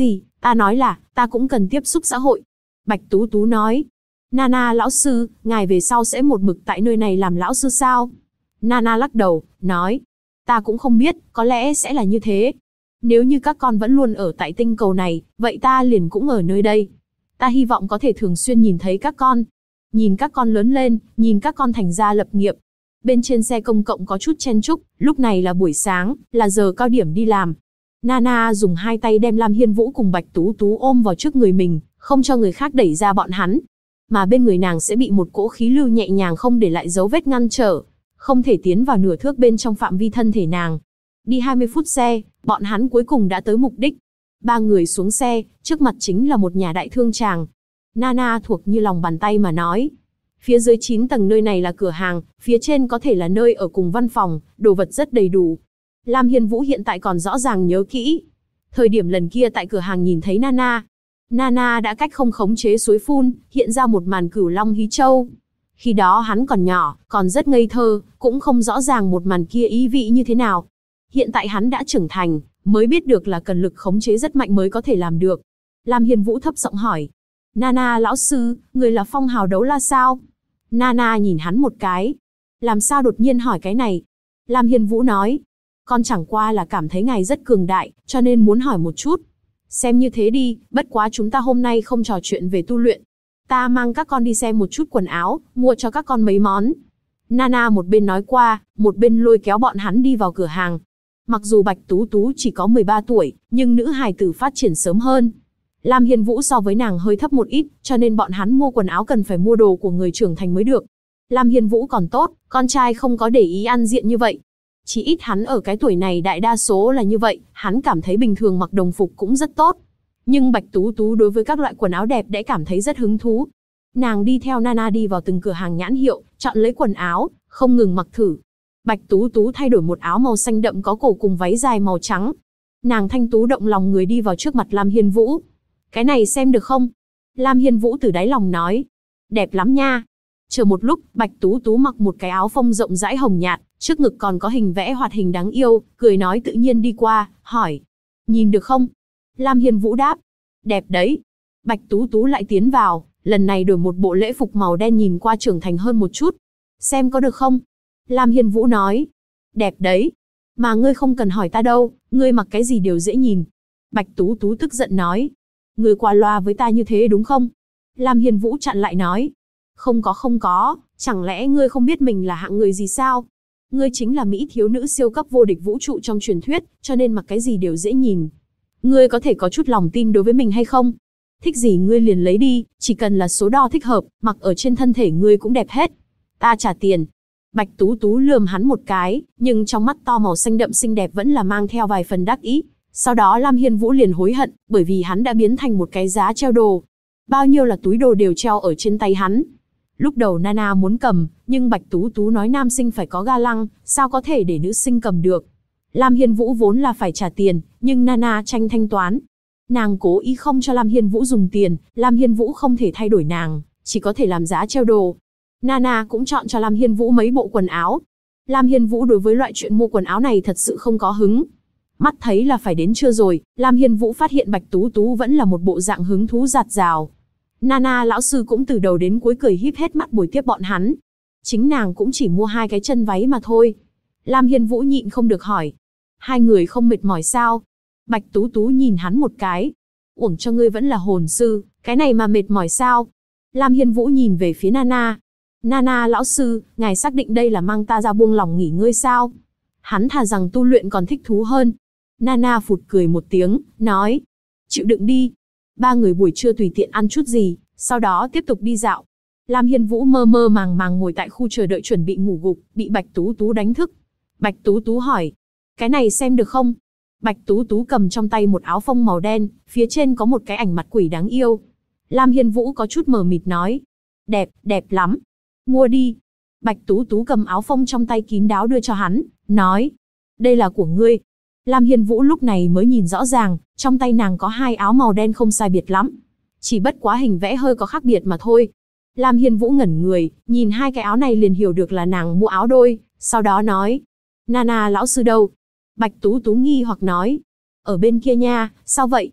Ta nói là, ta cũng cần tiếp xúc xã hội. Bạch Tú Tú nói. Nana lão sư, ngài về sau sẽ một mực tại nơi này làm lão sư sao? Nana lắc đầu, nói. Ta cũng không biết, có lẽ sẽ là như thế. Nếu như các con vẫn luôn ở tại tinh cầu này, vậy ta liền cũng ở nơi đây. Ta hy vọng có thể thường xuyên nhìn thấy các con. Nhìn các con lớn lên, nhìn các con thành gia lập nghiệp. Bên trên xe công cộng có chút chen chúc, lúc này là buổi sáng, là giờ cao điểm đi làm. Nana dùng hai tay đem Lam Hiên Vũ cùng Bạch Tú Tú ôm vào trước người mình, không cho người khác đẩy ra bọn hắn. Mà bên người nàng sẽ bị một cỗ khí lưu nhẹ nhàng không để lại dấu vết ngăn trở, không thể tiến vào nửa thước bên trong phạm vi thân thể nàng. Đi 20 phút xe, bọn hắn cuối cùng đã tới mục đích. Ba người xuống xe, trước mặt chính là một nhà đại thương tràng. Nana thuộc như lòng bàn tay mà nói. Phía dưới 9 tầng nơi này là cửa hàng, phía trên có thể là nơi ở cùng văn phòng, đồ vật rất đầy đủ. Lam Hiên Vũ hiện tại còn rõ ràng nhớ kỹ. Thời điểm lần kia tại cửa hàng nhìn thấy Nana. Nana đã cách không khống chế suối phun, hiện ra một màn cửu long hí châu. Khi đó hắn còn nhỏ, còn rất ngây thơ, cũng không rõ ràng một màn kia ý vị như thế nào. Hiện tại hắn đã trưởng thành, mới biết được là cần lực khống chế rất mạnh mới có thể làm được. Lam Hiên Vũ thấp giọng hỏi. Nana lão sư, người là phong hào đấu la sao? Nana nhìn hắn một cái. Làm sao đột nhiên hỏi cái này? Lam Hiên Vũ nói. Con chẳng qua là cảm thấy ngài rất cường đại, cho nên muốn hỏi một chút. Xem như thế đi, bất quá chúng ta hôm nay không trò chuyện về tu luyện. Ta mang các con đi xem một chút quần áo, mua cho các con mấy món. Nana một bên nói qua, một bên lôi kéo bọn hắn đi vào cửa hàng. Mặc dù Bạch Tú Tú chỉ có 13 tuổi, nhưng nữ hài tử phát triển sớm hơn. Lam Hiên Vũ so với nàng hơi thấp một ít, cho nên bọn hắn mua quần áo cần phải mua đồ của người trưởng thành mới được. Lam Hiên Vũ còn tốt, con trai không có để ý ăn diện như vậy. Chỉ ít hắn ở cái tuổi này đại đa số là như vậy, hắn cảm thấy bình thường mặc đồng phục cũng rất tốt. Nhưng Bạch Tú Tú đối với các loại quần áo đẹp đẽ cảm thấy rất hứng thú. Nàng đi theo Nana đi vào từng cửa hàng nhãn hiệu, chọn lấy quần áo, không ngừng mặc thử. Bạch Tú Tú thay đổi một áo màu xanh đậm có cổ cùng váy dài màu trắng. Nàng thanh tú động lòng người đi vào trước mặt Lam Hiên Vũ. Cái này xem được không? Lam Hiên Vũ từ đáy lòng nói. Đẹp lắm nha. Chờ một lúc, Bạch Tú Tú mặc một cái áo phông rộng rãi hồng nhạt, trước ngực còn có hình vẽ hoạt hình đáng yêu, cười nói tự nhiên đi qua, hỏi. Nhìn được không? Lam Hiên Vũ đáp. Đẹp đấy. Bạch Tú Tú lại tiến vào, lần này đổi một bộ lễ phục màu đen nhìn qua trưởng thành hơn một chút. Xem có được không? Lam Hiên Vũ nói. Đẹp đấy. Mà ngươi không cần hỏi ta đâu, ngươi mặc cái gì đều dễ nhìn. Bạch Tú Tú tức giận nói. Ngươi qua loa với ta như thế đúng không? Lam Hiên Vũ chặn lại nói. Không có, chẳng lẽ ngươi không biết mình là hạng người gì sao? Ngươi chính là mỹ thiếu nữ siêu cấp vô địch vũ trụ trong truyền thuyết, cho nên mặc cái gì đều dễ nhìn. Ngươi có thể có chút lòng tin đối với mình hay không? Thích gì ngươi liền lấy đi, chỉ cần là số đo thích hợp, mặc ở trên thân thể ngươi cũng đẹp hết. Ta trả tiền. Bạch Tú Tú lườm hắn một cái, nhưng trong mắt to màu xanh đậm xinh đẹp vẫn là mang theo vài phần đắc ý. Sau đó Lam Hiên Vũ liền hối hận, bởi vì hắn đã biến thành một cái giá treo đồ. Bao nhiêu là túi đồ đều treo ở trên tay hắn. Lúc đầu Nana muốn cầm, nhưng Bạch Tú Tú nói nam sinh phải có ga lăng, sao có thể để nữ sinh cầm được. Lam Hiên Vũ vốn là phải trả tiền, nhưng Nana tranh thanh toán. Nàng cố ý không cho Lam Hiên Vũ dùng tiền, Lam Hiên Vũ không thể thay đổi nàng, chỉ có thể làm giá treo đồ. Nana cũng chọn cho Lam Hiên Vũ mấy bộ quần áo. Lam Hiên Vũ đối với loại chuyện mua quần áo này thật sự không có hứng. Mắt thấy là phải đến trưa rồi, Lam Hiên Vũ phát hiện Bạch Tú Tú vẫn là một bộ dạng hứng thú dạt dào. Nana lão sư cũng từ đầu đến cuối cười híp hết mắt buổi tiếp bọn hắn. Chính nàng cũng chỉ mua 2 cái chân váy mà thôi. Lam Hiên Vũ nhịn không được hỏi. Hai người không mệt mỏi sao? Bạch Tú Tú nhìn hắn một cái. Uổng cho ngươi vẫn là hồn sư, cái này mà mệt mỏi sao? Lam Hiên Vũ nhìn về phía Nana. Nana lão sư, ngài xác định đây là mang ta ra buông lòng nghỉ ngơi sao? Hắn thà rằng tu luyện còn thích thú hơn. Nana phụt cười một tiếng, nói. Chịu đựng đi. Ba người buổi trưa tùy tiện ăn chút gì, sau đó tiếp tục đi dạo. Lam Hiên Vũ mơ mơ màng màng ngồi tại khu chờ đợi chuẩn bị ngủ gục, bị Bạch Tú Tú đánh thức. Bạch Tú Tú hỏi. Cái này xem được không? Bạch Tú Tú cầm trong tay một áo phông màu đen, phía trên có một cái ảnh mặt quỷ đáng yêu. Lam Hiên Vũ có chút mờ mịt nói. Đẹp, đẹp lắm. Mua đi. Bạch Tú Tú cầm áo phông trong tay kín đáo đưa cho hắn, nói. Đây là của ngươi. Lam Hiên Vũ lúc này mới nhìn rõ ràng, trong tay nàng có 2 áo màu đen không sai biệt lắm. Chỉ bất quá hình vẽ hơi có khác biệt mà thôi. Lam Hiên Vũ ngẩn người, nhìn 2 cái áo này liền hiểu được là nàng mua áo đôi, sau đó nói. Nana lão sư đâu? Bạch Tú Tú nghi hoặc nói. Ở bên kia nha, sao vậy?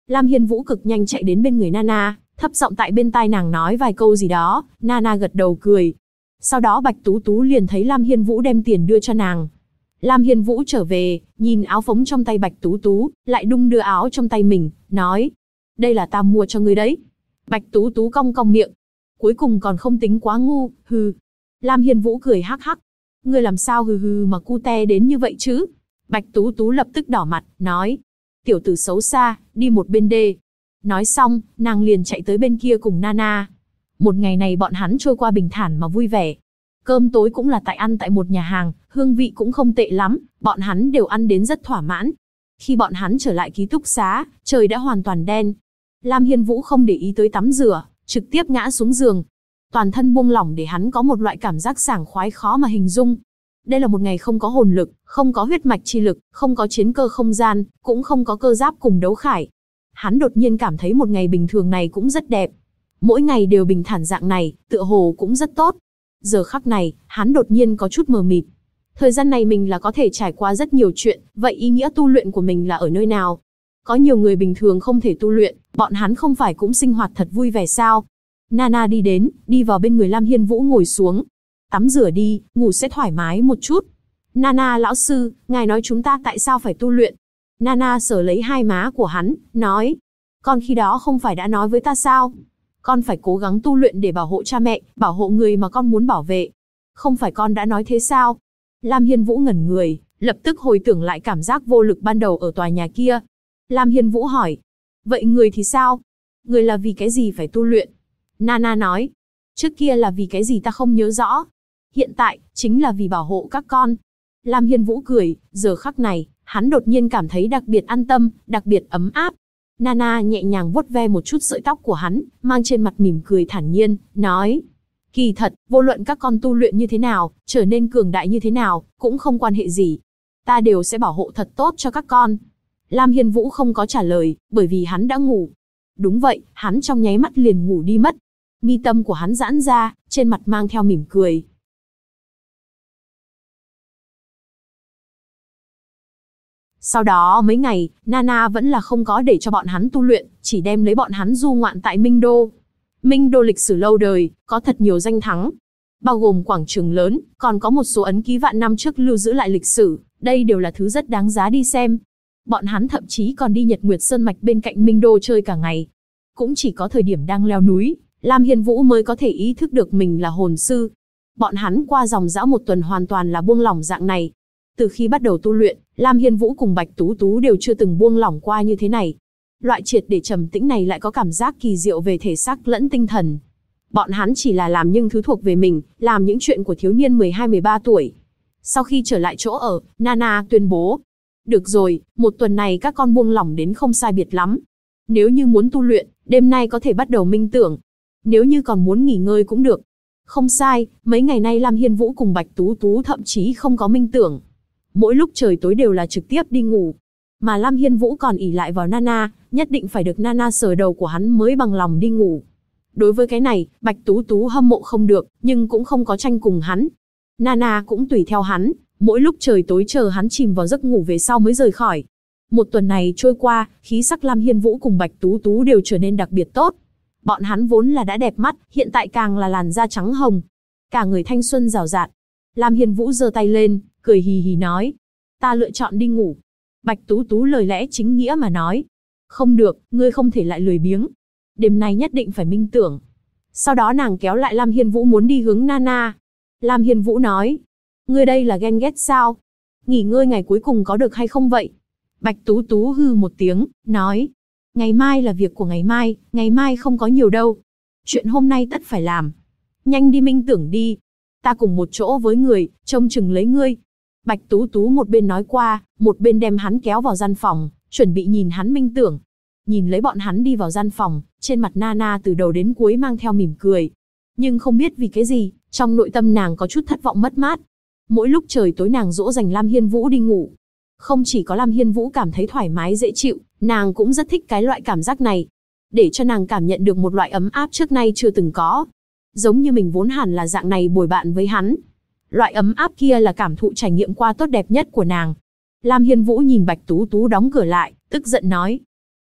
Lam Hiên Vũ cực nhanh chạy đến bên người Nana, thấp giọng tại bên tai nàng nói vài câu gì đó, Nana gật đầu cười. Sau đó Bạch Tú Tú liền thấy Lam Hiên Vũ đem tiền đưa cho nàng. Lam Hiên Vũ trở về, nhìn áo phống trong tay Bạch Tú Tú, lại đung đưa áo trong tay mình, nói: đây là ta mua cho ngươi đấy. Bạch Tú Tú cong cong miệng. Cuối cùng còn không tính quá ngu, hừ. Lam Hiên Vũ cười hắc hắc. Ngươi làm sao hừ hừ mà cute đến như vậy chứ? Bạch Tú Tú lập tức đỏ mặt, nói: tiểu tử xấu xa, đi một bên đê. Nói xong, nàng liền chạy tới bên kia cùng Nana. Một ngày này bọn hắn trôi qua bình thản mà vui vẻ. Cơm tối cũng là ăn tại một nhà hàng, hương vị cũng không tệ lắm, bọn hắn đều ăn đến rất thỏa mãn. Khi bọn hắn trở lại ký túc xá, trời đã hoàn toàn đen. Lam Hiên Vũ không để ý tới tắm rửa, trực tiếp ngã xuống giường. Toàn thân buông lỏng để hắn có một loại cảm giác sảng khoái khó mà hình dung. Đây là một ngày không có hồn lực, không có huyết mạch chi lực, không có chiến cơ không gian, cũng không có cơ giáp cùng đấu khải. Hắn đột nhiên cảm thấy một ngày bình thường này cũng rất đẹp. Mỗi ngày đều bình thản dạng này, tựa hồ cũng rất tốt. Giờ khắc này, hắn đột nhiên có chút mờ mịt. Thời gian này mình là có thể trải qua rất nhiều chuyện, vậy ý nghĩa tu luyện của mình là ở nơi nào? Có nhiều người bình thường không thể tu luyện, bọn hắn không phải cũng sinh hoạt thật vui vẻ sao? Nana đi đến, đi vào bên người Lam Hiên Vũ ngồi xuống. Tắm rửa đi, ngủ sẽ thoải mái một chút. Nana lão sư, ngài nói chúng ta tại sao phải tu luyện? Nana sờ lấy hai má của hắn, nói: con khi đó không phải đã nói với ta sao? Con phải cố gắng tu luyện để bảo hộ cha mẹ, bảo hộ người mà con muốn bảo vệ. Không phải con đã nói thế sao? Lam Hiên Vũ ngẩn người, lập tức hồi tưởng lại cảm giác vô lực ban đầu ở tòa nhà kia. Lam Hiên Vũ hỏi: vậy người thì sao? Người là vì cái gì phải tu luyện? Nana nói: trước kia là vì cái gì ta không nhớ rõ. Hiện tại, chính là vì bảo hộ các con. Lam Hiên Vũ cười, giờ khắc này, hắn đột nhiên cảm thấy đặc biệt an tâm, đặc biệt ấm áp. Nana nhẹ nhàng vuốt ve một chút sợi tóc của hắn, mang trên mặt mỉm cười thản nhiên, nói: kỳ thật, vô luận các con tu luyện như thế nào, trở nên cường đại như thế nào, cũng không quan hệ gì. Ta đều sẽ bảo hộ thật tốt cho các con. Lam Hiên Vũ không có trả lời, bởi vì hắn đã ngủ. Đúng vậy, hắn trong nháy mắt liền ngủ đi mất. Mi tâm của hắn giãn ra, trên mặt mang theo mỉm cười. Sau đó mấy ngày, Nana vẫn là không có để cho bọn hắn tu luyện, chỉ đem lấy bọn hắn du ngoạn tại Minh Đô. Minh Đô lịch sử lâu đời, có thật nhiều danh thắng. Bao gồm quảng trường lớn, còn có một số ấn ký vạn năm trước lưu giữ lại lịch sử, đây đều là thứ rất đáng giá đi xem. Bọn hắn thậm chí còn đi Nhật Nguyệt Sơn Mạch bên cạnh Minh Đô chơi cả ngày. Cũng chỉ có thời điểm đang leo núi, Lam Hiên Vũ mới có thể ý thức được mình là hồn sư. Bọn hắn qua dòng dã một tuần hoàn toàn là buông lỏng dạng này. Từ khi bắt đầu tu luyện, Lam Hiên Vũ cùng Bạch Tú Tú đều chưa từng buông lỏng qua như thế này. Loại triệt để trầm tĩnh này lại có cảm giác kỳ diệu về thể xác lẫn tinh thần. Bọn hắn chỉ là làm những thứ thuộc về mình, làm những chuyện của thiếu niên 12-13 tuổi. Sau khi trở lại chỗ ở, Nana tuyên bố: được rồi, một tuần này các con buông lỏng đến không sai biệt lắm. Nếu như muốn tu luyện, đêm nay có thể bắt đầu minh tưởng. Nếu như còn muốn nghỉ ngơi cũng được. Không sai, mấy ngày nay Lam Hiên Vũ cùng Bạch Tú Tú thậm chí không có minh tưởng. Mỗi lúc trời tối đều là trực tiếp đi ngủ. Mà Lam Hiên Vũ còn ỷ lại vào Nana, nhất định phải được Nana sờ đầu của hắn mới bằng lòng đi ngủ. Đối với cái này, Bạch Tú Tú hâm mộ không được, nhưng cũng không có tranh cùng hắn. Nana cũng tùy theo hắn, mỗi lúc trời tối chờ hắn chìm vào giấc ngủ về sau mới rời khỏi. Một tuần này trôi qua, khí sắc Lam Hiên Vũ cùng Bạch Tú Tú đều trở nên đặc biệt tốt. Bọn hắn vốn là đã đẹp mắt, hiện tại càng là làn da trắng hồng. Cả người thanh xuân rào rạt. Lam Hiên Vũ giơ tay lên, cười hì hì nói: ta lựa chọn đi ngủ. Bạch Tú Tú lời lẽ chính nghĩa mà nói: không được, ngươi không thể lại lười biếng. Đêm nay nhất định phải minh tưởng. Sau đó nàng kéo lại Lam Hiên Vũ muốn đi hướng Nana. Lam Hiên Vũ nói: ngươi đây là ghen ghét sao? Nghỉ ngơi ngày cuối cùng có được hay không vậy? Bạch Tú Tú hư một tiếng, nói: ngày mai là việc của ngày mai không có nhiều đâu. Chuyện hôm nay tất phải làm. Nhanh đi minh tưởng đi. Ta cùng một chỗ với người, trông chừng lấy ngươi. Bạch Tú Tú một bên nói qua, một bên đem hắn kéo vào gian phòng, chuẩn bị nhìn hắn minh tưởng. Nhìn lấy bọn hắn đi vào gian phòng, trên mặt Nana từ đầu đến cuối mang theo mỉm cười. Nhưng không biết vì cái gì, trong nội tâm nàng có chút thất vọng mất mát. Mỗi lúc trời tối nàng dỗ dành Lam Hiên Vũ đi ngủ. Không chỉ có Lam Hiên Vũ cảm thấy thoải mái dễ chịu, nàng cũng rất thích cái loại cảm giác này. Để cho nàng cảm nhận được một loại ấm áp trước nay chưa từng có. Giống như mình vốn hẳn là dạng này bồi bạn với hắn. Loại ấm áp kia là cảm thụ trải nghiệm qua tốt đẹp nhất của nàng. Lam Hiên Vũ nhìn Bạch Tú Tú đóng cửa lại, tức giận nói: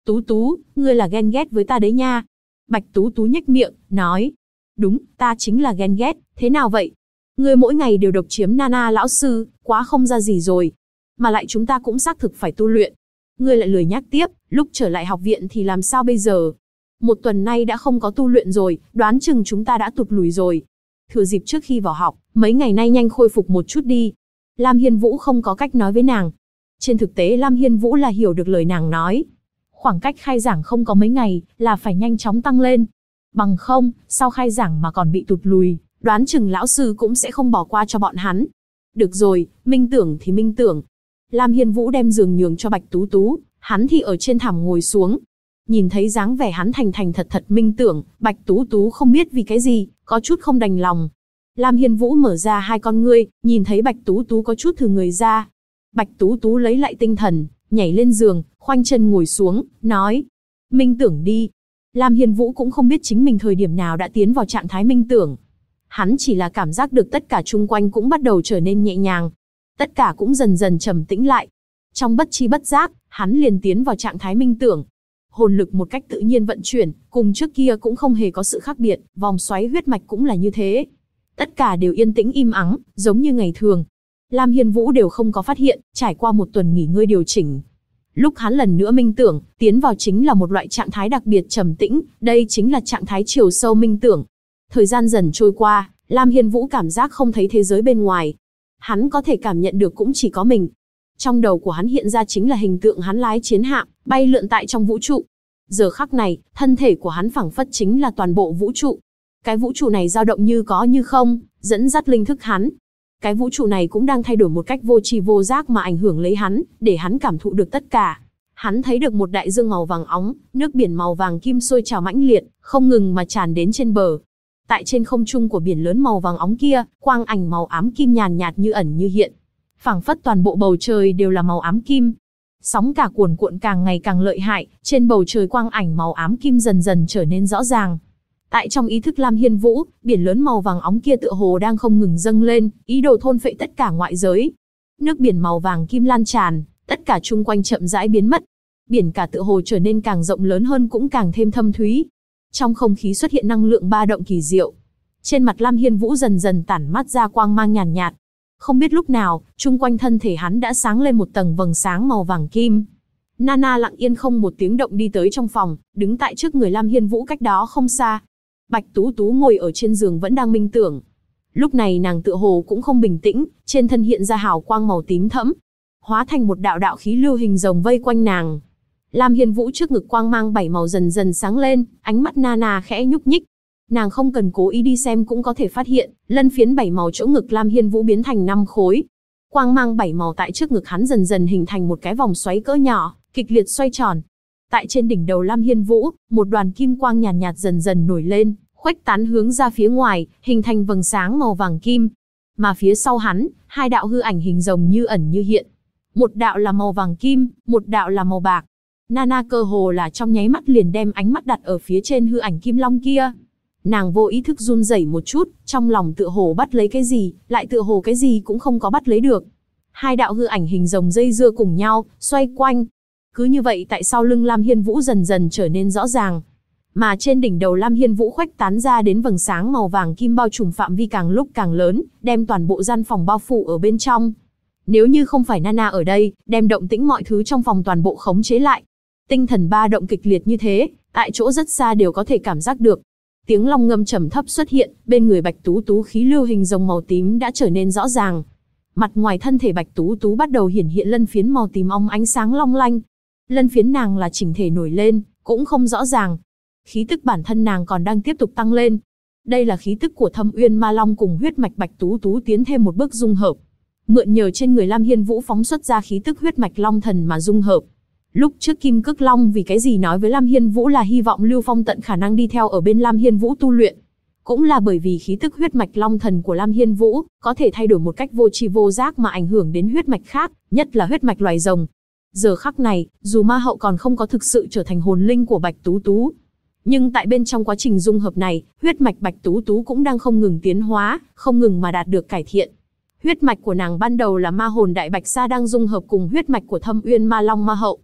Tú Tú, ngươi là ghen ghét với ta đấy nha. Bạch Tú Tú nhếch miệng, nói. Đúng, ta chính là ghen ghét, thế nào vậy? Ngươi mỗi ngày đều độc chiếm Nana lão sư, quá không ra gì rồi. Mà lại chúng ta cũng xác thực phải tu luyện. Ngươi lại lười nhắc tiếp, lúc trở lại học viện thì làm sao bây giờ? Một tuần nay đã không có tu luyện rồi, đoán chừng chúng ta đã tụt lùi rồi. Thừa dịp trước khi vào học, mấy ngày nay nhanh khôi phục một chút đi. Lam Hiên Vũ không có cách nói với nàng. Trên thực tế Lam Hiên Vũ là hiểu được lời nàng nói. Khoảng cách khai giảng không có mấy ngày, là phải nhanh chóng tăng lên. Bằng không, sau khai giảng mà còn bị tụt lùi, đoán chừng lão sư cũng sẽ không bỏ qua cho bọn hắn. Được rồi, minh tưởng thì minh tưởng. Lam Hiên Vũ đem giường nhường cho Bạch Tú Tú, hắn thì ở trên thảm ngồi xuống. Nhìn thấy dáng vẻ hắn thành thành thật thật minh tưởng, Bạch Tú Tú không biết vì cái gì, có chút không đành lòng. Lam Hiên Vũ mở ra hai con ngươi, nhìn thấy Bạch Tú Tú có chút thừ người ra. Bạch Tú Tú lấy lại tinh thần, nhảy lên giường, khoanh chân ngồi xuống, nói. Minh tưởng đi. Lam Hiên Vũ cũng không biết chính mình thời điểm nào đã tiến vào trạng thái minh tưởng. Hắn chỉ là cảm giác được tất cả chung quanh cũng bắt đầu trở nên nhẹ nhàng. Tất cả cũng dần dần trầm tĩnh lại. Trong bất chi bất giác, hắn liền tiến vào trạng thái minh tưởng. Hồn lực một cách tự nhiên vận chuyển, cùng trước kia cũng không hề có sự khác biệt, vòng xoáy huyết mạch cũng là như thế. Tất cả đều yên tĩnh im ắng, giống như ngày thường. Lam Hiên Vũ đều không có phát hiện, trải qua một tuần nghỉ ngơi điều chỉnh. Lúc hắn lần nữa minh tưởng, tiến vào chính là một loại trạng thái đặc biệt trầm tĩnh, đây chính là trạng thái chiều sâu minh tưởng. Thời gian dần trôi qua, Lam Hiên Vũ cảm giác không thấy thế giới bên ngoài. Hắn có thể cảm nhận được cũng chỉ có mình. Trong đầu của hắn hiện ra chính là hình tượng hắn lái chiến hạm, bay lượn tại trong vũ trụ. Giờ khắc này, thân thể của hắn phảng phất chính là toàn bộ vũ trụ. Cái vũ trụ này dao động như có như không, dẫn dắt linh thức hắn. Cái vũ trụ này cũng đang thay đổi một cách vô tri vô giác mà ảnh hưởng lấy hắn, để hắn cảm thụ được tất cả. Hắn thấy được một đại dương màu vàng óng, nước biển màu vàng kim sôi trào mãnh liệt, không ngừng mà tràn đến trên bờ. Tại trên không trung của biển lớn màu vàng óng kia, quang ảnh màu ám kim nhàn nhạt như ẩn như hiện. Phảng phất toàn bộ bầu trời đều là màu ám kim. Sóng cả cuồn cuộn càng ngày càng lợi hại, trên bầu trời quang ảnh màu ám kim dần dần trở nên rõ ràng. Tại trong ý thức Lam Hiên Vũ, biển lớn màu vàng óng kia tựa hồ đang không ngừng dâng lên, ý đồ thôn phệ tất cả ngoại giới. Nước biển màu vàng kim lan tràn, tất cả chung quanh chậm rãi biến mất. Biển cả tựa hồ trở nên càng rộng lớn hơn cũng càng thêm thâm thúy. Trong không khí xuất hiện năng lượng ba động kỳ diệu. Trên mặt Lam Hiên Vũ dần dần tản mắt ra quang mang nhàn nhạt. Không biết lúc nào, chung quanh thân thể hắn đã sáng lên một tầng vầng sáng màu vàng kim. Nana lặng yên không một tiếng động đi tới trong phòng, đứng tại trước người Lam Hiên Vũ cách đó không xa. Bạch Tú Tú ngồi ở trên giường vẫn đang minh tưởng. Lúc này nàng tựa hồ cũng không bình tĩnh, trên thân hiện ra hào quang màu tím thẫm, hóa thành một đạo đạo khí lưu hình rồng vây quanh nàng. Lam Hiên Vũ trước ngực quang mang bảy màu dần dần sáng lên, ánh mắt Nana khẽ nhúc nhích. Nàng không cần cố ý đi xem cũng có thể phát hiện, lân phiến bảy màu chỗ ngực Lam Hiên Vũ biến thành 5 khối. Quang mang bảy màu tại trước ngực hắn dần dần hình thành một cái vòng xoáy cỡ nhỏ, kịch liệt xoay tròn. Tại trên đỉnh đầu Lam Hiên Vũ, một đoàn kim quang nhàn nhạt dần dần nổi lên, khuếch tán hướng ra phía ngoài, hình thành vầng sáng màu vàng kim. Mà phía sau hắn, hai đạo hư ảnh hình rồng như ẩn như hiện. Một đạo là màu vàng kim, một đạo là màu bạc. Nana cơ hồ là trong nháy mắt liền đem ánh mắt đặt ở phía trên hư ảnh kim long kia. Nàng vô ý thức run rẩy một chút, trong lòng tựa hồ bắt lấy cái gì, lại tựa hồ cái gì cũng không có bắt lấy được. Hai đạo hư ảnh hình rồng dây dưa cùng nhau, xoay quanh. Cứ như vậy tại sau lưng Lam Hiên Vũ dần dần trở nên rõ ràng. Mà trên đỉnh đầu Lam Hiên Vũ khuếch tán ra đến vầng sáng màu vàng kim bao trùm phạm vi càng lúc càng lớn, đem toàn bộ gian phòng bao phủ ở bên trong. Nếu như không phải Nana ở đây, đem động tĩnh mọi thứ trong phòng toàn bộ khống chế lại. Tinh thần ba động kịch liệt như thế, tại chỗ rất xa đều có thể cảm giác được. Tiếng long ngâm trầm thấp xuất hiện, bên người Bạch Tú Tú khí lưu hình rồng màu tím đã trở nên rõ ràng. Mặt ngoài thân thể Bạch Tú Tú bắt đầu hiển hiện lân phiến màu tím óng ánh sáng long lanh. Lân phiến nàng là chỉnh thể nổi lên, cũng không rõ ràng. Khí tức bản thân nàng còn đang tiếp tục tăng lên. Đây là khí tức của Thâm Uyên Ma Long cùng huyết mạch Bạch Tú Tú tiến thêm một bước dung hợp. Mượn nhờ trên người Lam Hiên Vũ phóng xuất ra khí tức huyết mạch Long Thần mà dung hợp. Lúc trước Kim Cước Long vì cái gì nói với Lam Hiên Vũ là hy vọng Lưu Phong tận khả năng đi theo ở bên Lam Hiên Vũ tu luyện. Cũng là bởi vì khí tức huyết mạch Long Thần của Lam Hiên Vũ có thể thay đổi một cách vô tri vô giác mà ảnh hưởng đến huyết mạch khác, nhất là huyết mạch loài rồng. Giờ khắc này, dù Ma Hậu còn không có thực sự trở thành hồn linh của Bạch Tú Tú, nhưng tại bên trong quá trình dung hợp này, huyết mạch Bạch Tú Tú cũng đang không ngừng tiến hóa, không ngừng mà đạt được cải thiện. Huyết mạch của nàng ban đầu là ma hồn Đại Bạch Sa đang dung hợp cùng huyết mạch của Thâm Uyên Ma Long Ma Hậu.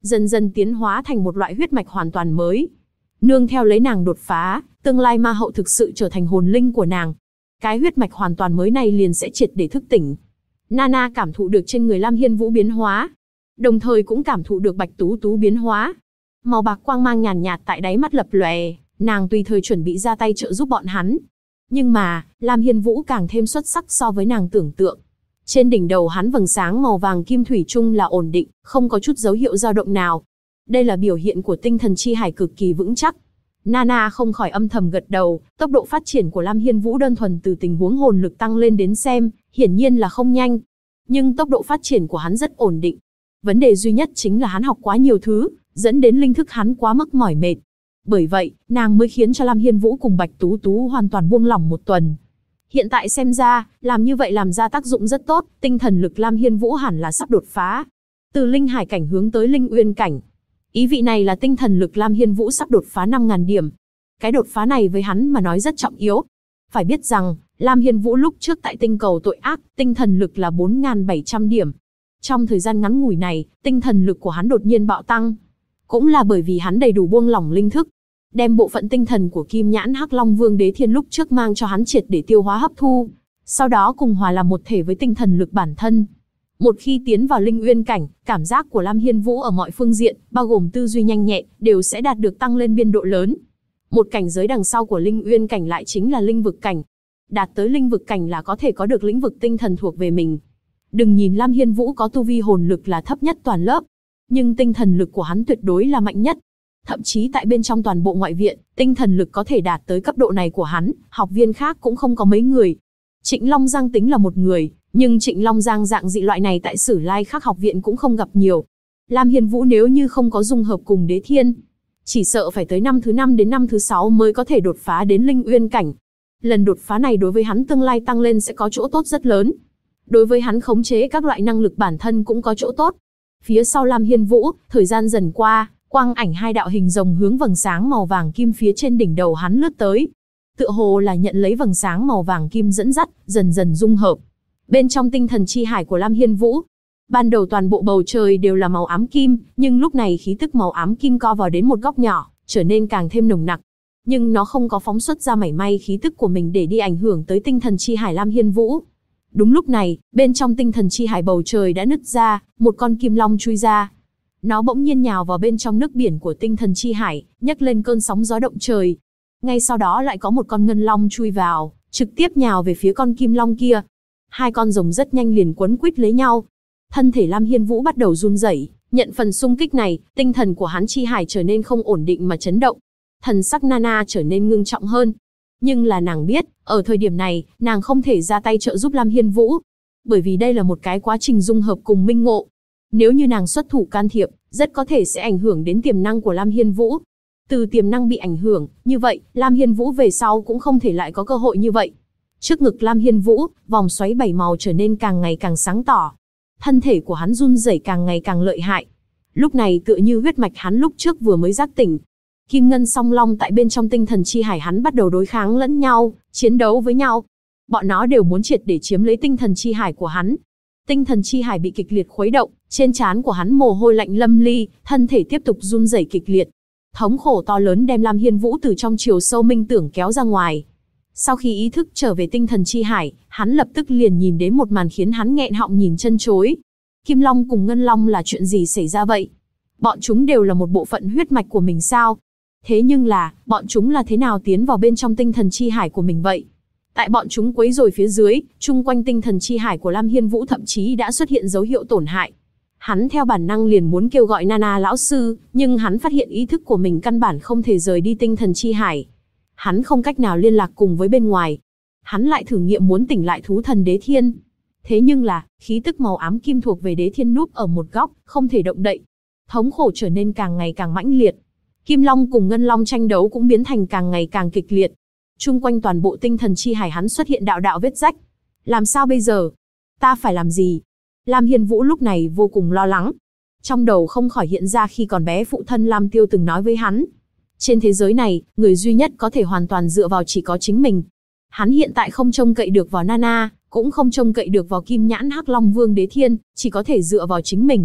dần dần tiến hóa thành một loại huyết mạch hoàn toàn mới. Nương theo lấy nàng đột phá, tương lai ma hậu thực sự trở thành hồn linh của nàng. Cái huyết mạch hoàn toàn mới này liền sẽ triệt để thức tỉnh. Nana cảm thụ được trên người Lam Hiên Vũ biến hóa, đồng thời cũng cảm thụ được Bạch Tú Tú biến hóa. Màu bạc quang mang nhàn nhạt tại đáy mắt lập lòe, nàng tùy thời chuẩn bị ra tay trợ giúp bọn hắn. Nhưng mà, Lam Hiên Vũ càng thêm xuất sắc so với nàng tưởng tượng. Trên đỉnh đầu hắn vầng sáng màu vàng kim thủy chung là ổn định, không có chút dấu hiệu dao động nào. Đây là biểu hiện của tinh thần chi hải cực kỳ vững chắc. Nana không khỏi âm thầm gật đầu, tốc độ phát triển của Lam Hiên Vũ đơn thuần từ tình huống hồn lực tăng lên đến xem, hiển nhiên là không nhanh. Nhưng tốc độ phát triển của hắn rất ổn định. Vấn đề duy nhất chính là hắn học quá nhiều thứ, dẫn đến linh thức hắn quá mức mỏi mệt. Bởi vậy, nàng mới khiến cho Lam Hiên Vũ cùng Bạch Tú Tú hoàn toàn buông lỏng một tuần. Hiện tại xem ra, làm như vậy làm ra tác dụng rất tốt, tinh thần lực Lam Hiên Vũ hẳn là sắp đột phá. Từ linh hải cảnh hướng tới linh uyên cảnh. Ý vị này là tinh thần lực Lam Hiên Vũ sắp đột phá 5.000 điểm. Cái đột phá này với hắn mà nói rất trọng yếu. Phải biết rằng, Lam Hiên Vũ lúc trước tại tinh cầu tội ác, tinh thần lực là 4.700 điểm. Trong thời gian ngắn ngủi này, tinh thần lực của hắn đột nhiên bạo tăng. Cũng là bởi vì hắn đầy đủ buông lỏng linh thức, đem bộ phận tinh thần của Kim Nhãn Hắc Long Vương Đế Thiên lúc trước mang cho hắn triệt để tiêu hóa hấp thu, sau đó cùng hòa làm một thể với tinh thần lực bản thân. Một khi tiến vào linh uyên cảnh, cảm giác của Lam Hiên Vũ ở mọi phương diện, bao gồm tư duy nhanh nhẹn, đều sẽ đạt được tăng lên biên độ lớn. Một cảnh giới đằng sau của linh uyên cảnh lại chính là linh vực cảnh. Đạt tới linh vực cảnh là có thể có được lĩnh vực tinh thần thuộc về mình. Đừng nhìn Lam Hiên Vũ có tu vi hồn lực là thấp nhất toàn lớp, nhưng tinh thần lực của hắn tuyệt đối là mạnh nhất. Thậm chí tại bên trong toàn bộ ngoại viện, tinh thần lực có thể đạt tới cấp độ này của hắn, học viên khác cũng không có mấy người. Trịnh Long Giang tính là một người, nhưng Trịnh Long Giang dạng dị loại này tại Sử Lai Khắc học viện cũng không gặp nhiều. Lam Hiên Vũ nếu như không có dung hợp cùng Đế Thiên, chỉ sợ phải tới năm thứ 5 đến năm thứ 6 mới có thể đột phá đến linh uyên cảnh. Lần đột phá này đối với hắn tương lai tăng lên sẽ có chỗ tốt rất lớn. Đối với hắn khống chế các loại năng lực bản thân cũng có chỗ tốt. Phía sau Lam Hiên Vũ, thời gian dần qua, quang ảnh hai đạo hình rồng hướng vầng sáng màu vàng kim phía trên đỉnh đầu hắn lướt tới. Tựa hồ là nhận lấy vầng sáng màu vàng kim dẫn dắt, dần dần dung hợp. Bên trong tinh thần chi hải của Lam Hiên Vũ, ban đầu toàn bộ bầu trời đều là màu ám kim, nhưng lúc này khí tức màu ám kim co vào đến một góc nhỏ, trở nên càng thêm nồng nặc. Nhưng nó không có phóng xuất ra mảy may khí tức của mình để đi ảnh hưởng tới tinh thần chi hải Lam Hiên Vũ. Đúng lúc này, bên trong tinh thần chi hải bầu trời đã nứt ra, một con kim long chui ra. Nó bỗng nhiên nhào vào bên trong nước biển của tinh thần chi hải, nhấc lên cơn sóng gió động trời. Ngay sau đó lại có một con ngân long chui vào, trực tiếp nhào về phía con kim long kia. Hai con rồng rất nhanh liền quấn quýt lấy nhau. Thân thể Lam Hiên Vũ bắt đầu run rẩy, nhận phần xung kích này, tinh thần của hắn chi hải trở nên không ổn định mà chấn động. Thần sắc Nana trở nên ngưng trọng hơn. Nhưng là nàng biết, ở thời điểm này, nàng không thể ra tay trợ giúp Lam Hiên Vũ. Bởi vì đây là một cái quá trình dung hợp cùng minh ngộ. Nếu như nàng xuất thủ can thiệp, rất có thể sẽ ảnh hưởng đến tiềm năng của Lam Hiên Vũ. Từ tiềm năng bị ảnh hưởng, như vậy, Lam Hiên Vũ về sau cũng không thể lại có cơ hội như vậy. Trước ngực Lam Hiên Vũ, vòng xoáy 7 màu trở nên càng ngày càng sáng tỏ. Thân thể của hắn run rẩy càng ngày càng lợi hại. Lúc này tựa như huyết mạch hắn lúc trước vừa mới giác tỉnh. Kim ngân song long tại bên trong tinh thần chi hải hắn bắt đầu đối kháng lẫn nhau, chiến đấu với nhau. Bọn nó đều muốn triệt để chiếm lấy tinh thần chi hải của hắn. Tinh thần chi hải bị kịch liệt khuấy động, trên trán của hắn mồ hôi lạnh lâm ly, thân thể tiếp tục run rẩy kịch liệt. Thống khổ to lớn đem Lam Hiên Vũ từ trong chiều sâu minh tưởng kéo ra ngoài. Sau khi ý thức trở về tinh thần chi hải, hắn lập tức liền nhìn đến một màn khiến hắn nghẹn họng nhìn chân chối. Kim Long cùng Ngân Long là chuyện gì xảy ra vậy? Bọn chúng đều là một bộ phận huyết mạch của mình sao? Thế nhưng là, bọn chúng là thế nào tiến vào bên trong tinh thần chi hải của mình vậy? Tại bọn chúng quấy rối phía dưới, chung quanh tinh thần chi hải của Lam Hiên Vũ thậm chí đã xuất hiện dấu hiệu tổn hại. Hắn theo bản năng liền muốn kêu gọi Nana lão sư, nhưng hắn phát hiện ý thức của mình căn bản không thể rời đi tinh thần chi hải. Hắn không cách nào liên lạc cùng với bên ngoài. Hắn lại thử nghiệm muốn tỉnh lại thú thần Đế Thiên. Thế nhưng là, khí tức màu ám kim thuộc về Đế Thiên núp ở một góc, không thể động đậy. Thống khổ trở nên càng ngày càng mãnh liệt. Kim Long cùng Ngân Long tranh đấu cũng biến thành càng ngày càng kịch liệt. Chung quanh toàn bộ tinh thần chi hải hắn xuất hiện đạo đạo vết rách. Làm sao bây giờ? Ta phải làm gì? Lam Hiên Vũ lúc này vô cùng lo lắng. Trong đầu không khỏi hiện ra khi còn bé phụ thân Lam Tiêu từng nói với hắn. Trên thế giới này, người duy nhất có thể hoàn toàn dựa vào chỉ có chính mình. Hắn hiện tại không trông cậy được vào Nana, cũng không trông cậy được vào Kim Nhãn Hắc Long Vương Đế Thiên, chỉ có thể dựa vào chính mình.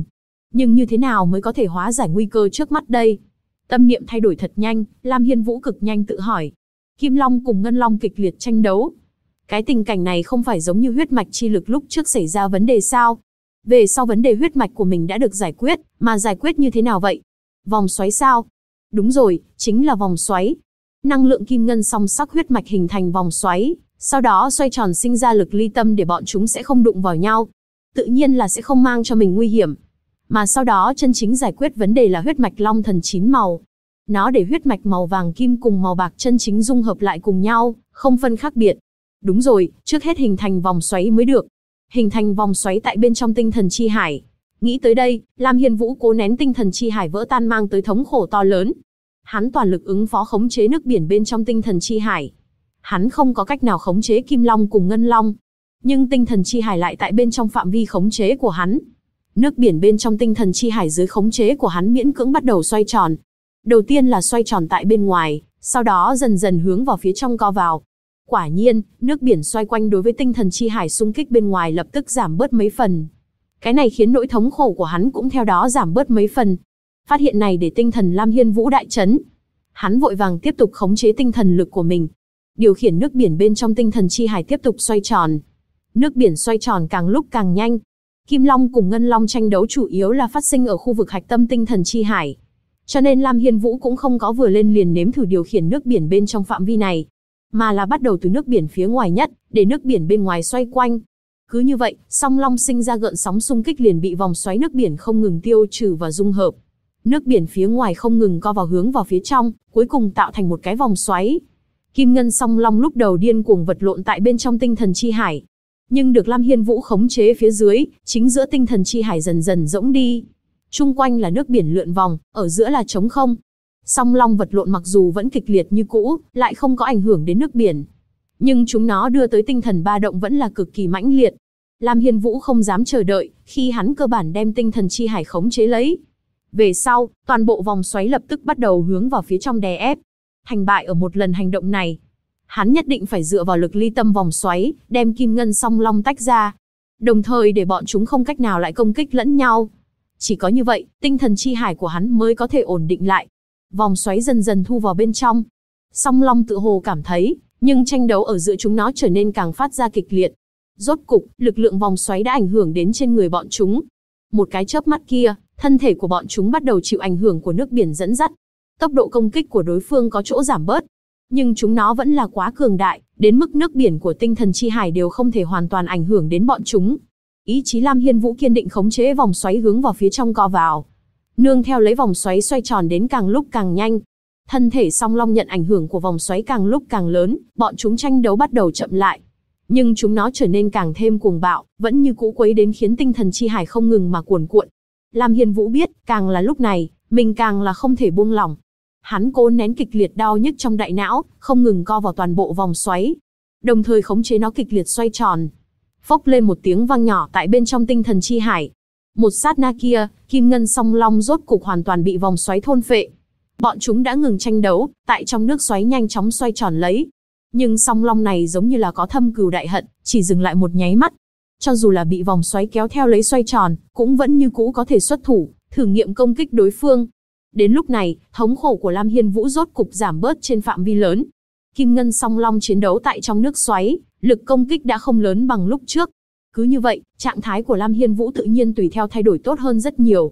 Nhưng như thế nào mới có thể hóa giải nguy cơ trước mắt đây? Tâm niệm thay đổi thật nhanh, Lam Hiên Vũ cực nhanh tự hỏi. Kim Long cùng Ngân Long kịch liệt tranh đấu. Cái tình cảnh này không phải giống như huyết mạch chi lực lúc trước xảy ra vấn đề sao? Về sau vấn đề huyết mạch của mình đã được giải quyết, mà giải quyết như thế nào vậy? Vòng xoáy sao? Đúng rồi, chính là vòng xoáy. Năng lượng kim ngân song sắc huyết mạch hình thành vòng xoáy, sau đó xoay tròn sinh ra lực ly tâm để bọn chúng sẽ không đụng vào nhau. Tự nhiên là sẽ không mang cho mình nguy hiểm. Mà sau đó chân chính giải quyết vấn đề là huyết mạch long thần 9 màu. Nó để huyết mạch màu vàng kim cùng màu bạc chân chính dung hợp lại cùng nhau, không phân khác biệt. Đúng rồi, trước hết hình thành vòng xoáy mới được. Hình thành vòng xoáy tại bên trong tinh thần chi hải. Nghĩ tới đây, Lam Hiên Vũ cố nén tinh thần chi hải vỡ tan mang tới thống khổ to lớn. Hắn toàn lực ứng phó khống chế nước biển bên trong tinh thần chi hải. Hắn không có cách nào khống chế Kim Long cùng Ngân Long. Nhưng tinh thần chi hải lại tại bên trong phạm vi khống chế của hắn. Nước biển bên trong tinh thần chi hải dưới khống chế của hắn miễn cưỡng bắt đầu xoay tròn. Đầu tiên là xoay tròn tại bên ngoài, sau đó dần dần hướng vào phía trong co vào. Quả nhiên, nước biển xoay quanh đối với tinh thần chi hải xung kích bên ngoài lập tức giảm bớt mấy phần. Cái này khiến nỗi thống khổ của hắn cũng theo đó giảm bớt mấy phần. Phát hiện này để tinh thần Lam Hiên Vũ đại chấn. Hắn vội vàng tiếp tục khống chế tinh thần lực của mình. Điều khiển nước biển bên trong tinh thần chi hải tiếp tục xoay tròn. Nước biển xoay tròn càng lúc càng nhanh. Kim Long cùng Ngân Long tranh đấu chủ yếu là phát sinh ở khu vực hạch tâm tinh thần chi hải. Cho nên Lam Hiên Vũ cũng không có vừa lên liền nếm thử điều khiển nước biển bên trong phạm vi này, mà là bắt đầu từ nước biển phía ngoài nhất, để nước biển bên ngoài xoay quanh. Cứ như vậy, song long sinh ra gợn sóng xung kích liền bị vòng xoáy nước biển không ngừng tiêu trừ và dung hợp. Nước biển phía ngoài không ngừng co vào hướng vào phía trong, cuối cùng tạo thành một cái vòng xoáy. Kim Ngân song long lúc đầu điên cuồng vật lộn tại bên trong tinh thần chi hải, nhưng được Lam Hiên Vũ khống chế phía dưới, chính giữa tinh thần chi hải dần dần rỗng đi. Chung quanh là nước biển lượn vòng, ở giữa là trống không. Song long vật lộn mặc dù vẫn kịch liệt như cũ, lại không có ảnh hưởng đến nước biển. Nhưng chúng nó đưa tới tinh thần ba động vẫn là cực kỳ mãnh liệt. Lam Hiên Vũ không dám chờ đợi, khi hắn cơ bản đem tinh thần chi hải khống chế lấy. Về sau, toàn bộ vòng xoáy lập tức bắt đầu hướng vào phía trong đè ép. Thành bại ở một lần hành động này, hắn nhất định phải dựa vào lực ly tâm vòng xoáy, đem Kim Ngân song long tách ra. Đồng thời để bọn chúng không cách nào lại công kích lẫn nhau. Chỉ có như vậy, tinh thần chi hải của hắn mới có thể ổn định lại. Vòng xoáy dần dần thu vào bên trong. Song long tự hồ cảm thấy, nhưng tranh đấu ở giữa chúng nó trở nên càng phát ra kịch liệt. Rốt cục, lực lượng vòng xoáy đã ảnh hưởng đến trên người bọn chúng. Một cái chớp mắt kia, thân thể của bọn chúng bắt đầu chịu ảnh hưởng của nước biển dẫn dắt. Tốc độ công kích của đối phương có chỗ giảm bớt. Nhưng chúng nó vẫn là quá cường đại, đến mức nước biển của tinh thần chi hải đều không thể hoàn toàn ảnh hưởng đến bọn chúng. Ý chí Lam Hiên Vũ kiên định khống chế vòng xoáy hướng vào phía trong co vào. Nương theo lấy vòng xoáy xoay tròn đến càng lúc càng nhanh. Thân thể song long nhận ảnh hưởng của vòng xoáy càng lúc càng lớn, bọn chúng tranh đấu bắt đầu chậm lại. Nhưng chúng nó trở nên càng thêm cuồng bạo, vẫn như cũ quấy đến khiến tinh thần chi hải không ngừng mà cuồn cuộn. Lam Hiên Vũ biết, càng là lúc này, mình càng là không thể buông lỏng. Hắn cố nén kịch liệt đau nhức trong đại não, không ngừng co vào toàn bộ vòng xoáy, đồng thời khống chế nó kịch liệt xoay tròn. Phốc lên một tiếng vang nhỏ tại bên trong tinh thần chi hải. Một sát na kia, Kim Ngân song long rốt cục hoàn toàn bị vòng xoáy thôn phệ. Bọn chúng đã ngừng tranh đấu, tại trong nước xoáy nhanh chóng xoay tròn lấy. Nhưng song long này giống như là có thâm cừu đại hận, chỉ dừng lại một nháy mắt. Cho dù là bị vòng xoáy kéo theo lấy xoay tròn, cũng vẫn như cũ có thể xuất thủ, thử nghiệm công kích đối phương. Đến lúc này, thống khổ của Lam Hiên Vũ rốt cục giảm bớt trên phạm vi lớn. Kim Ngân song long chiến đấu tại trong nước xoáy, lực công kích đã không lớn bằng lúc trước. Cứ như vậy, trạng thái của Lam Hiên Vũ tự nhiên tùy theo thay đổi tốt hơn rất nhiều.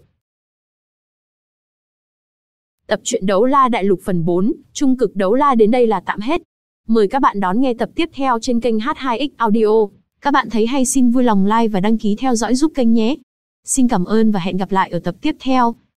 Tập truyện Đấu La Đại Lục phần 4, Trung cực Đấu La đến đây là tạm hết. Mời các bạn đón nghe tập tiếp theo trên kênh H2X Audio. Các bạn thấy hay xin vui lòng like và đăng ký theo dõi giúp kênh nhé. Xin cảm ơn và hẹn gặp lại ở tập tiếp theo.